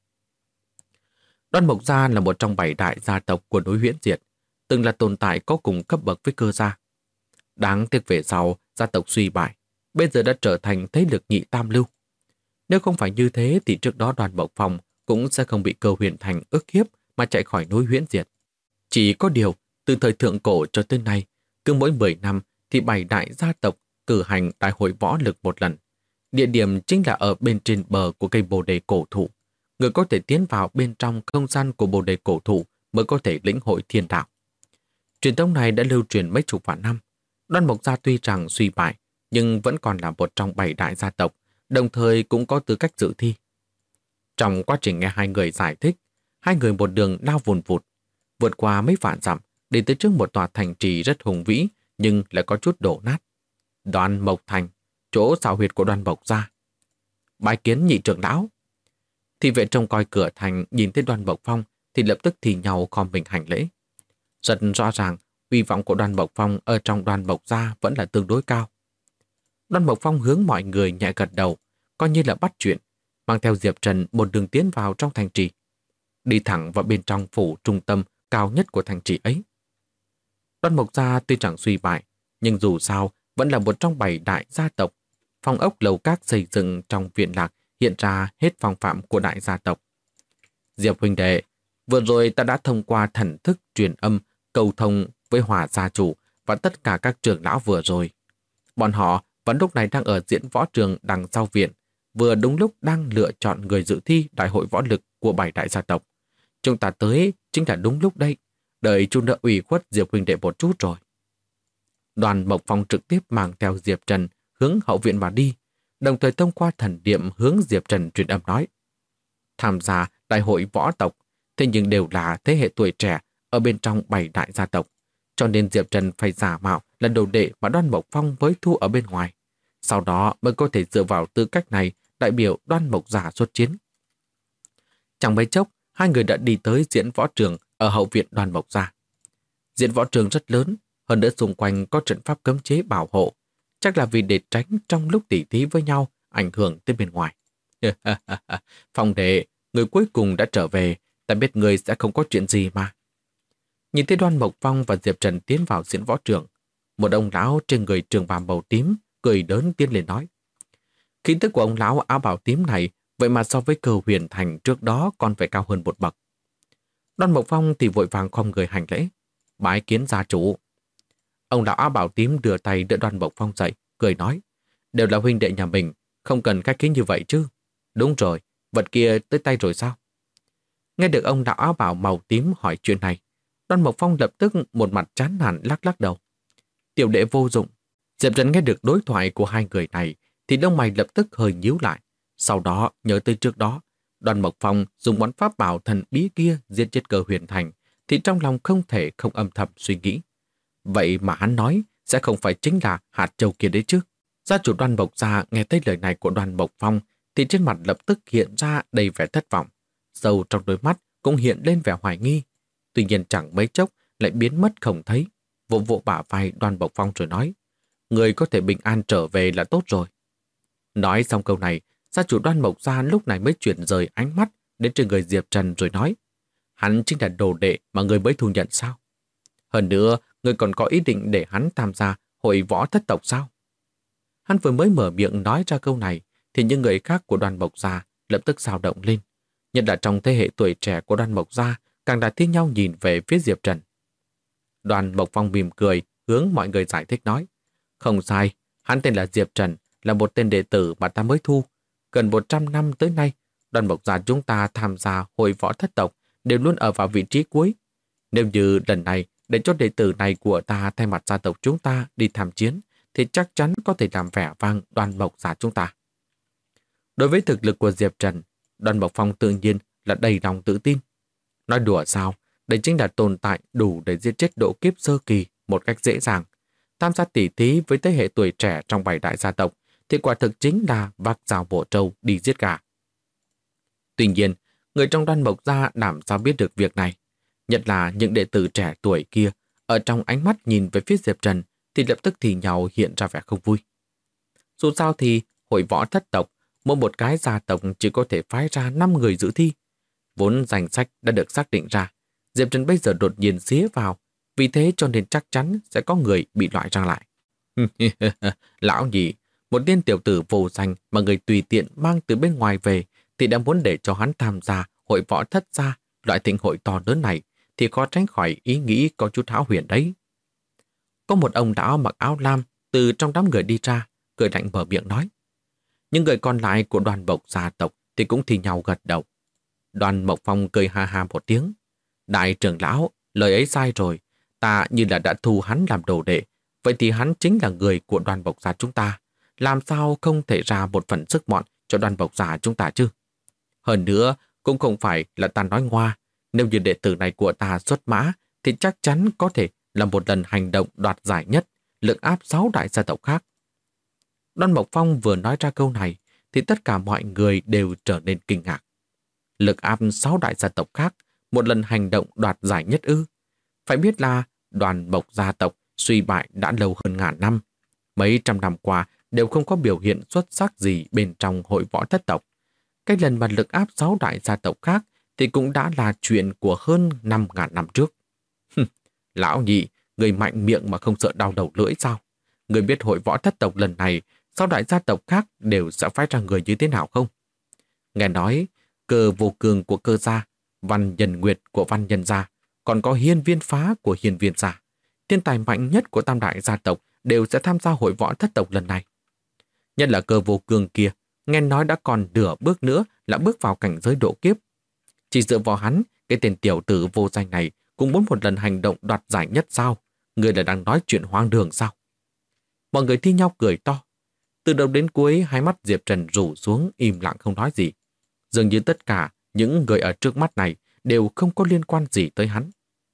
Đoan Mộc gia là một trong 7 đại gia tộc của núi Huyễn Diệt, từng là tồn tại có cùng cấp bậc với Cơ gia. Đáng tiếc về sau, gia tộc suy bại, bây giờ đã trở thành thế lực nhị tam lưu. Nếu không phải như thế thì trước đó Đoan Mộc Phong cũng sẽ không bị Cơ Huyền Thành ức hiếp mà chạy khỏi núi Huyễn Diệt. Chỉ có điều, từ thời thượng cổ cho tới nay, cứ mỗi 10 năm thì 7 đại gia tộc cử hành đại hội võ lực một lần. Địa điểm chính là ở bên trên bờ của cây bồ đề cổ thụ. Người có thể tiến vào bên trong không gian của bồ đề cổ thụ mới có thể lĩnh hội thiên đạo. Truyền thống này đã lưu truyền mấy chục vạn năm. Đoan Mộc gia tuy rằng suy bại, nhưng vẫn còn là một trong 7 đại gia tộc, đồng thời cũng có tư cách dự thi. Trong quá trình nghe hai người giải thích, hai người một đường lao vùn vụt, vượt qua mấy vạn dặm, đi tới trước một tòa thành trì rất hùng vĩ, nhưng lại có chút đổ nát. Đoan Mộc Thành, chỗ xào huyệt của Đoan Mộc gia. Bái kiến nhị trưởng lão. Thị vệ trông coi cửa thành nhìn thấy Đoan Mộc Phong thì lập tức thì nhau khom mình hành lễ. Rất rõ ràng, uy vọng của Đoan Mộc Phong ở trong Đoan Mộc gia vẫn là tương đối cao. Đoan Mộc Phong hướng mọi người nhẹ gật đầu, coi như là bắt chuyện, mang theo Diệp Trần một đường tiến vào trong thành trì. đi thẳng vào bên trong phủ trung tâm cao nhất của thành trì ấy. Đoan Mộc Gia tuy chẳng suy bại, nhưng dù sao vẫn là một trong 7 đại gia tộc. Phong ốc lầu các xây dựng trong viện lạc hiện ra hết phong phạm của đại gia tộc. Diệp huynh đệ, vừa rồi ta đã thông qua thần thức truyền âm cầu thông với Hỏa gia chủ và tất cả các trưởng lão vừa rồi. Bọn họ vẫn lúc này đang ở diễn võ trường đằng sau viện, vừa đúng lúc đang lựa chọn người dự thi đại hội võ lực của 7 đại gia tộc. Chúng ta tới chính là đúng lúc đây, đợi chúng đã ủy khuất Diệp huynh đệ một chút rồi. Đoàn Mộc Phong trực tiếp mang theo Diệp Trần hướng hậu viện mà đi, đồng thời thông qua thần niệm hướng Diệp Trần truyền âm nói. Tham gia đại hội võ tộc, thế nhưng đều là thế hệ tuổi trẻ ở bên trong 7 đại gia tộc, cho nên Diệp Trần phải giả mạo là đồ đệ mà Đoan Mộc Phong mới thu ở bên ngoài. Sau đó mới có thể dựa vào tư cách này đại biểu Đoan Mộc Gia xuất chiến. Chẳng mấy chốc, hai người đã đi tới diễn võ trường ở hậu viện Đoan Mộc Gia. Diễn võ trường rất lớn, hơn nữa xung quanh có trận pháp cấm chế bảo hộ, chắc là vì để tránh trong lúc tỉ thí với nhau ảnh hưởng tới bên ngoài. Phong đệ, người cuối cùng đã trở về, ta biết người sẽ không có chuyện gì mà. Nhìn thấy Đoan Mộc Phong và Diệp Trần tiến vào diễn võ trường, một ông lão trên người trường bào màu tím cười đớn tiến lên nói. Khí tức của ông lão áo bào tím này vậy mà so với Cờ Huyền Thành trước đó còn phải cao hơn một bậc. Đoan Mộc Phong thì vội vàng khom người hành lễ, bái kiến gia chủ. Ông lão áo bào tím đưa tay đỡ Đoan Mộc Phong dậy, cười nói, đều là huynh đệ nhà mình, không cần khách khí như vậy chứ. Đúng rồi, vật kia tới tay rồi sao? Nghe được ông lão áo bào màu tím hỏi chuyện này, Đoan Mộc Phong lập tức một mặt chán nản lắc lắc đầu. Tiểu đệ vô dụng. Diệp Trần nghe được đối thoại của hai người này thì lông mày lập tức hơi nhíu lại. Sau đó nhớ tới trước đó, Đoan Mộc Phong dùng món pháp bảo thần bí kia giết chết Cờ Huyền Thành, thì trong lòng không thể không âm thầm suy nghĩ. Vậy mà hắn nói sẽ không phải chính là hạt châu kia đấy chứ. Gia chủ Đoan Mộc Gia nghe thấy lời này của Đoan Mộc Phong thì trên mặt lập tức hiện ra đầy vẻ thất vọng. Sâu trong đôi mắt cũng hiện lên vẻ hoài nghi. Tuy nhiên chẳng mấy chốc lại biến mất không thấy. Vỗ vỗ bả vai Đoan Mộc Phong rồi nói, người có thể bình an trở về là tốt rồi. Nói xong câu này, gia chủ Đoan Mộc Gia lúc này mới chuyển rời ánh mắt đến trên người Diệp Trần rồi nói, hắn chính là đồ đệ mà người mới thu nhận sao? Hơn nữa, người còn có ý định để hắn tham gia hội võ thất tộc sao? Hắn vừa mới mở miệng nói ra câu này thì những người khác của Đoan Mộc Gia lập tức xao động lên. Nhất là trong thế hệ tuổi trẻ của Đoan Mộc Gia càng đã thi nhau nhìn về phía Diệp Trần. Đoan Mộc Phong mỉm cười hướng mọi người giải thích nói, không sai, hắn tên là Diệp Trần, là một tên đệ tử mà ta mới thu. Gần 100 năm tới nay, Đoan Mộc Gia chúng ta tham gia hội võ thất tộc đều luôn ở vào vị trí cuối. Nếu như lần này để cho đệ tử này của ta thay mặt gia tộc chúng ta đi tham chiến, thì chắc chắn có thể làm vẻ vang Đoan Mộc Gia chúng ta. Đối với thực lực của Diệp Trần, Đoan Mộc Phong tự nhiên là đầy lòng tự tin. Nói đùa sao, đây chính là tồn tại đủ để giết chết độ kiếp sơ kỳ một cách dễ dàng. Tham gia tỉ thí với thế hệ tuổi trẻ trong 7 đại gia tộc thì quả thực chính là vác dao bổ trâu đi giết gà. Tuy nhiên, người trong Đoan Mộc Gia làm sao biết được việc này? Nhất là những đệ tử trẻ tuổi kia, ở trong ánh mắt nhìn về phía Diệp Trần thì lập tức thì nhau hiện ra vẻ không vui. Dù sao thì hội võ thất tộc, mỗi một cái gia tộc chỉ có thể phái ra 5 người dự thi. Vốn danh sách đã được xác định ra, Diệp Trần bây giờ đột nhiên xía vào, vì thế cho nên chắc chắn sẽ có người bị loại ra lại. Lão nhỉ, một tên tiểu tử vô danh mà người tùy tiện mang từ bên ngoài về thì đã muốn để cho hắn tham gia hội võ thất gia, loại thịnh hội to lớn này, thì khó tránh khỏi ý nghĩ có chút hão huyền đấy. Có một ông lão mặc áo lam từ trong đám người đi ra, cười lạnh mở miệng nói. Những người còn lại của Đoan Mộc gia tộc thì cũng thì nhau gật đầu. Đoan Mộc Phong cười ha ha một tiếng. Đại trưởng lão, lời ấy sai rồi, ta như là đã thu hắn làm đồ đệ, vậy thì hắn chính là người của Đoan Mộc gia chúng ta. Làm sao không thể ra một phần sức mọn cho Đoan Mộc gia chúng ta chứ? Hơn nữa, cũng không phải là ta nói ngoa, nếu như đệ tử này của ta xuất mã thì chắc chắn có thể là một lần hành động đoạt giải nhất, lực áp 6 đại gia tộc khác. Đoan Mộc Phong vừa nói ra câu này thì tất cả mọi người đều trở nên kinh ngạc. Lực áp 6 đại gia tộc khác, một lần hành động đoạt giải nhất ư? Phải biết là Đoan Mộc gia tộc suy bại đã lâu hơn ngàn năm. Mấy trăm năm qua đều không có biểu hiện xuất sắc gì bên trong hội võ thất tộc. Cái lần mà lực áp 6 đại gia tộc khác thì cũng đã là chuyện của hơn 5.000 năm trước. Lão nhị, người mạnh miệng mà không sợ đau đầu lưỡi sao? Người biết hội võ thất tộc lần này, sau đại gia tộc khác đều sẽ phái ra người như thế nào không? Nghe nói, Cơ Vô Cường của Cơ gia, Văn Nhân Nguyệt của Văn Nhân gia, còn có Hiên Viên Phá của Hiên Viên gia, thiên tài mạnh nhất của tam đại gia tộc đều sẽ tham gia hội võ thất tộc lần này. Nhất là Cơ Vô Cường kia, nghe nói đã còn nửa bước nữa là bước vào cảnh giới độ kiếp. Chỉ dựa vào hắn, cái tên tiểu tử vô danh này cũng muốn một lần hành động đoạt giải nhất sao? Người là đang nói chuyện hoang đường sao? Mọi người thi nhau cười to. Từ đầu đến cuối, hai mắt Diệp Trần rủ xuống im lặng không nói gì. Dường như tất cả những người ở trước mắt này đều không có liên quan gì tới hắn.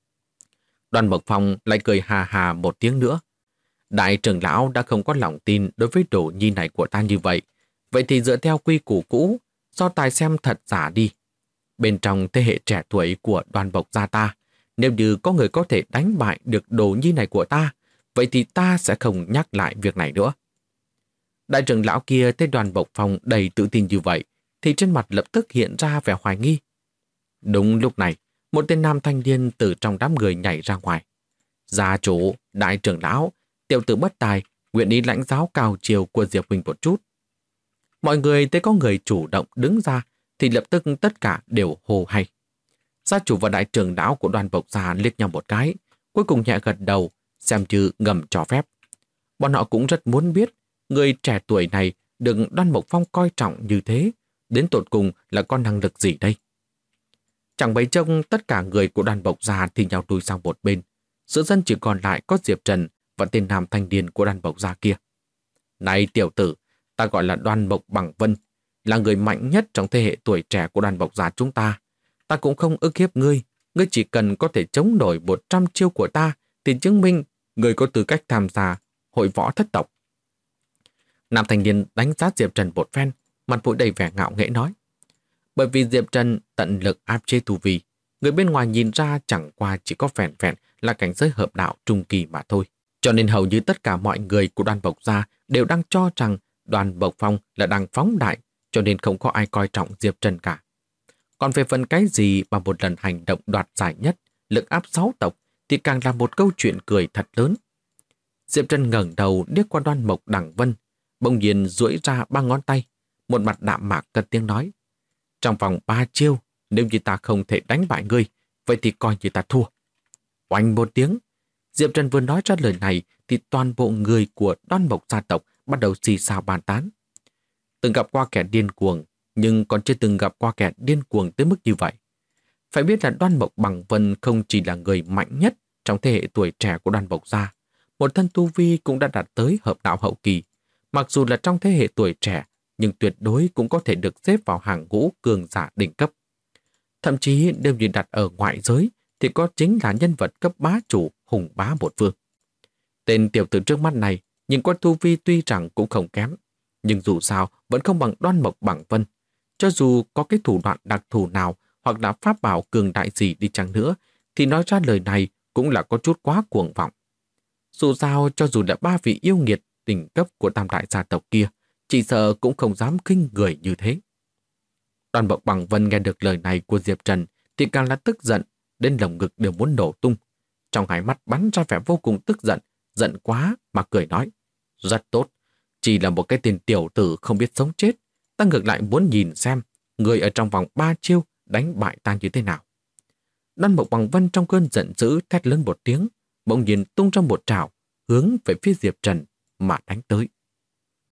Đoàn Mộc Phong lại cười hà hà một tiếng nữa. Đại trưởng lão đã không có lòng tin đối với đồ nhi này của ta như vậy. Vậy thì dựa theo quy củ cũ, so tài xem thật giả đi. Bên trong thế hệ trẻ tuổi của Đoàn Mộc gia ta, nếu như có người có thể đánh bại được đồ nhi này của ta, vậy thì ta sẽ không nhắc lại việc này nữa. Đại trưởng lão kia thấy Đoàn Mộc Phong đầy tự tin như vậy, thì trên mặt lập tức hiện ra vẻ hoài nghi. Đúng lúc này, một tên nam thanh niên từ trong đám người nhảy ra ngoài. Gia chủ, đại trưởng lão, tiểu tử bất tài, nguyện ý lãnh giáo cao chiều của Diệp Huynh một chút. Mọi người thấy có người chủ động đứng ra, thì lập tức tất cả đều hô hay. Gia chủ và đại trưởng lão của Đoàn Mộc gia liếc nhau một cái, cuối cùng nhẹ gật đầu, xem như ngầm cho phép. Bọn họ cũng rất muốn biết, người trẻ tuổi này được Đoàn Mộc Phong coi trọng như thế, đến tột cùng là có năng lực gì đây? Chẳng bấy trông tất cả người của Đoàn Mộc gia thì nhào đuôi sang một bên. Giữa dân chỉ còn lại có Diệp Trần và tên nam thanh niên của Đoàn Mộc gia kia. Này tiểu tử, ta gọi là Đoàn Mộc Bằng Vân, là người mạnh nhất trong thế hệ tuổi trẻ của Đoàn Mộc gia chúng ta. Ta cũng không ức hiếp ngươi, ngươi chỉ cần có thể chống nổi 100 chiêu của ta thì chứng minh ngươi có tư cách tham gia hội võ thất tộc. Nam thanh niên đánh giá Diệp Trần một phen, mặt mũi đầy vẻ ngạo nghễ nói. Bởi vì Diệp Trần tận lực áp chế tu vi, người bên ngoài nhìn ra chẳng qua chỉ có vẹn vẹn là cảnh giới hợp đạo trung kỳ mà thôi. Cho nên hầu như tất cả mọi người của Đoàn Mộc gia đều đang cho rằng Đoàn Mộc Phong là đang phóng đại, cho nên không có ai coi trọng Diệp Trần cả. Còn về phần cái gì mà một lần hành động đoạt giải nhất, lực áp 6 tộc thì càng là một câu chuyện cười thật lớn. Diệp Trần ngẩng đầu liếc qua Đoàn Mộc Đằng Vân, bỗng nhiên duỗi ra 3 ngón tay, một mặt đạm mạc cất tiếng nói. Trong vòng 3 chiêu, nếu như ta không thể đánh bại ngươi, vậy thì coi như ta thua. Oanh một tiếng, Diệp Trần vừa nói ra lời này thì toàn bộ người của Đoan Mộc gia tộc bắt đầu xì xào bàn tán. Từng gặp qua kẻ điên cuồng, nhưng còn chưa từng gặp qua kẻ điên cuồng tới mức như vậy. Phải biết là Đoan Mộc Bằng Vân không chỉ là người mạnh nhất trong thế hệ tuổi trẻ của Đoan Mộc gia, một thân tu vi cũng đã đạt tới hợp đạo hậu kỳ. Mặc dù là trong thế hệ tuổi trẻ, nhưng tuyệt đối cũng có thể được xếp vào hàng ngũ cường giả đỉnh cấp. Thậm chí nếu như đặt ở ngoại giới thì có chính là nhân vật cấp bá chủ hùng bá một phương. Tên tiểu tử trước mắt này nhìn qua tu vi tuy rằng cũng không kém, nhưng dù sao vẫn không bằng Đoan Mộc Bằng Vân. Cho dù có cái thủ đoạn đặc thù nào hoặc là pháp bảo cường đại gì đi chăng nữa, thì nói ra lời này cũng là có chút quá cuồng vọng. Dù sao cho dù là 3 vị yêu nghiệt đỉnh cấp của tam đại gia tộc kia, chỉ sợ cũng không dám khinh người như thế. Đoàn Mộc Bằng Vân nghe được lời này của Diệp Trần thì càng là tức giận, đến lồng ngực đều muốn nổ tung. Trong hai mắt bắn ra vẻ vô cùng tức giận, giận quá mà cười nói. Rất tốt, chỉ là một cái tên tiểu tử không biết sống chết. Ta ngược lại muốn nhìn xem người ở trong vòng 3 chiêu đánh bại ta như thế nào. Đoàn Mộc Bằng Vân trong cơn giận dữ thét lớn một tiếng, bỗng nhiên tung ra một trảo hướng về phía Diệp Trần mà đánh tới.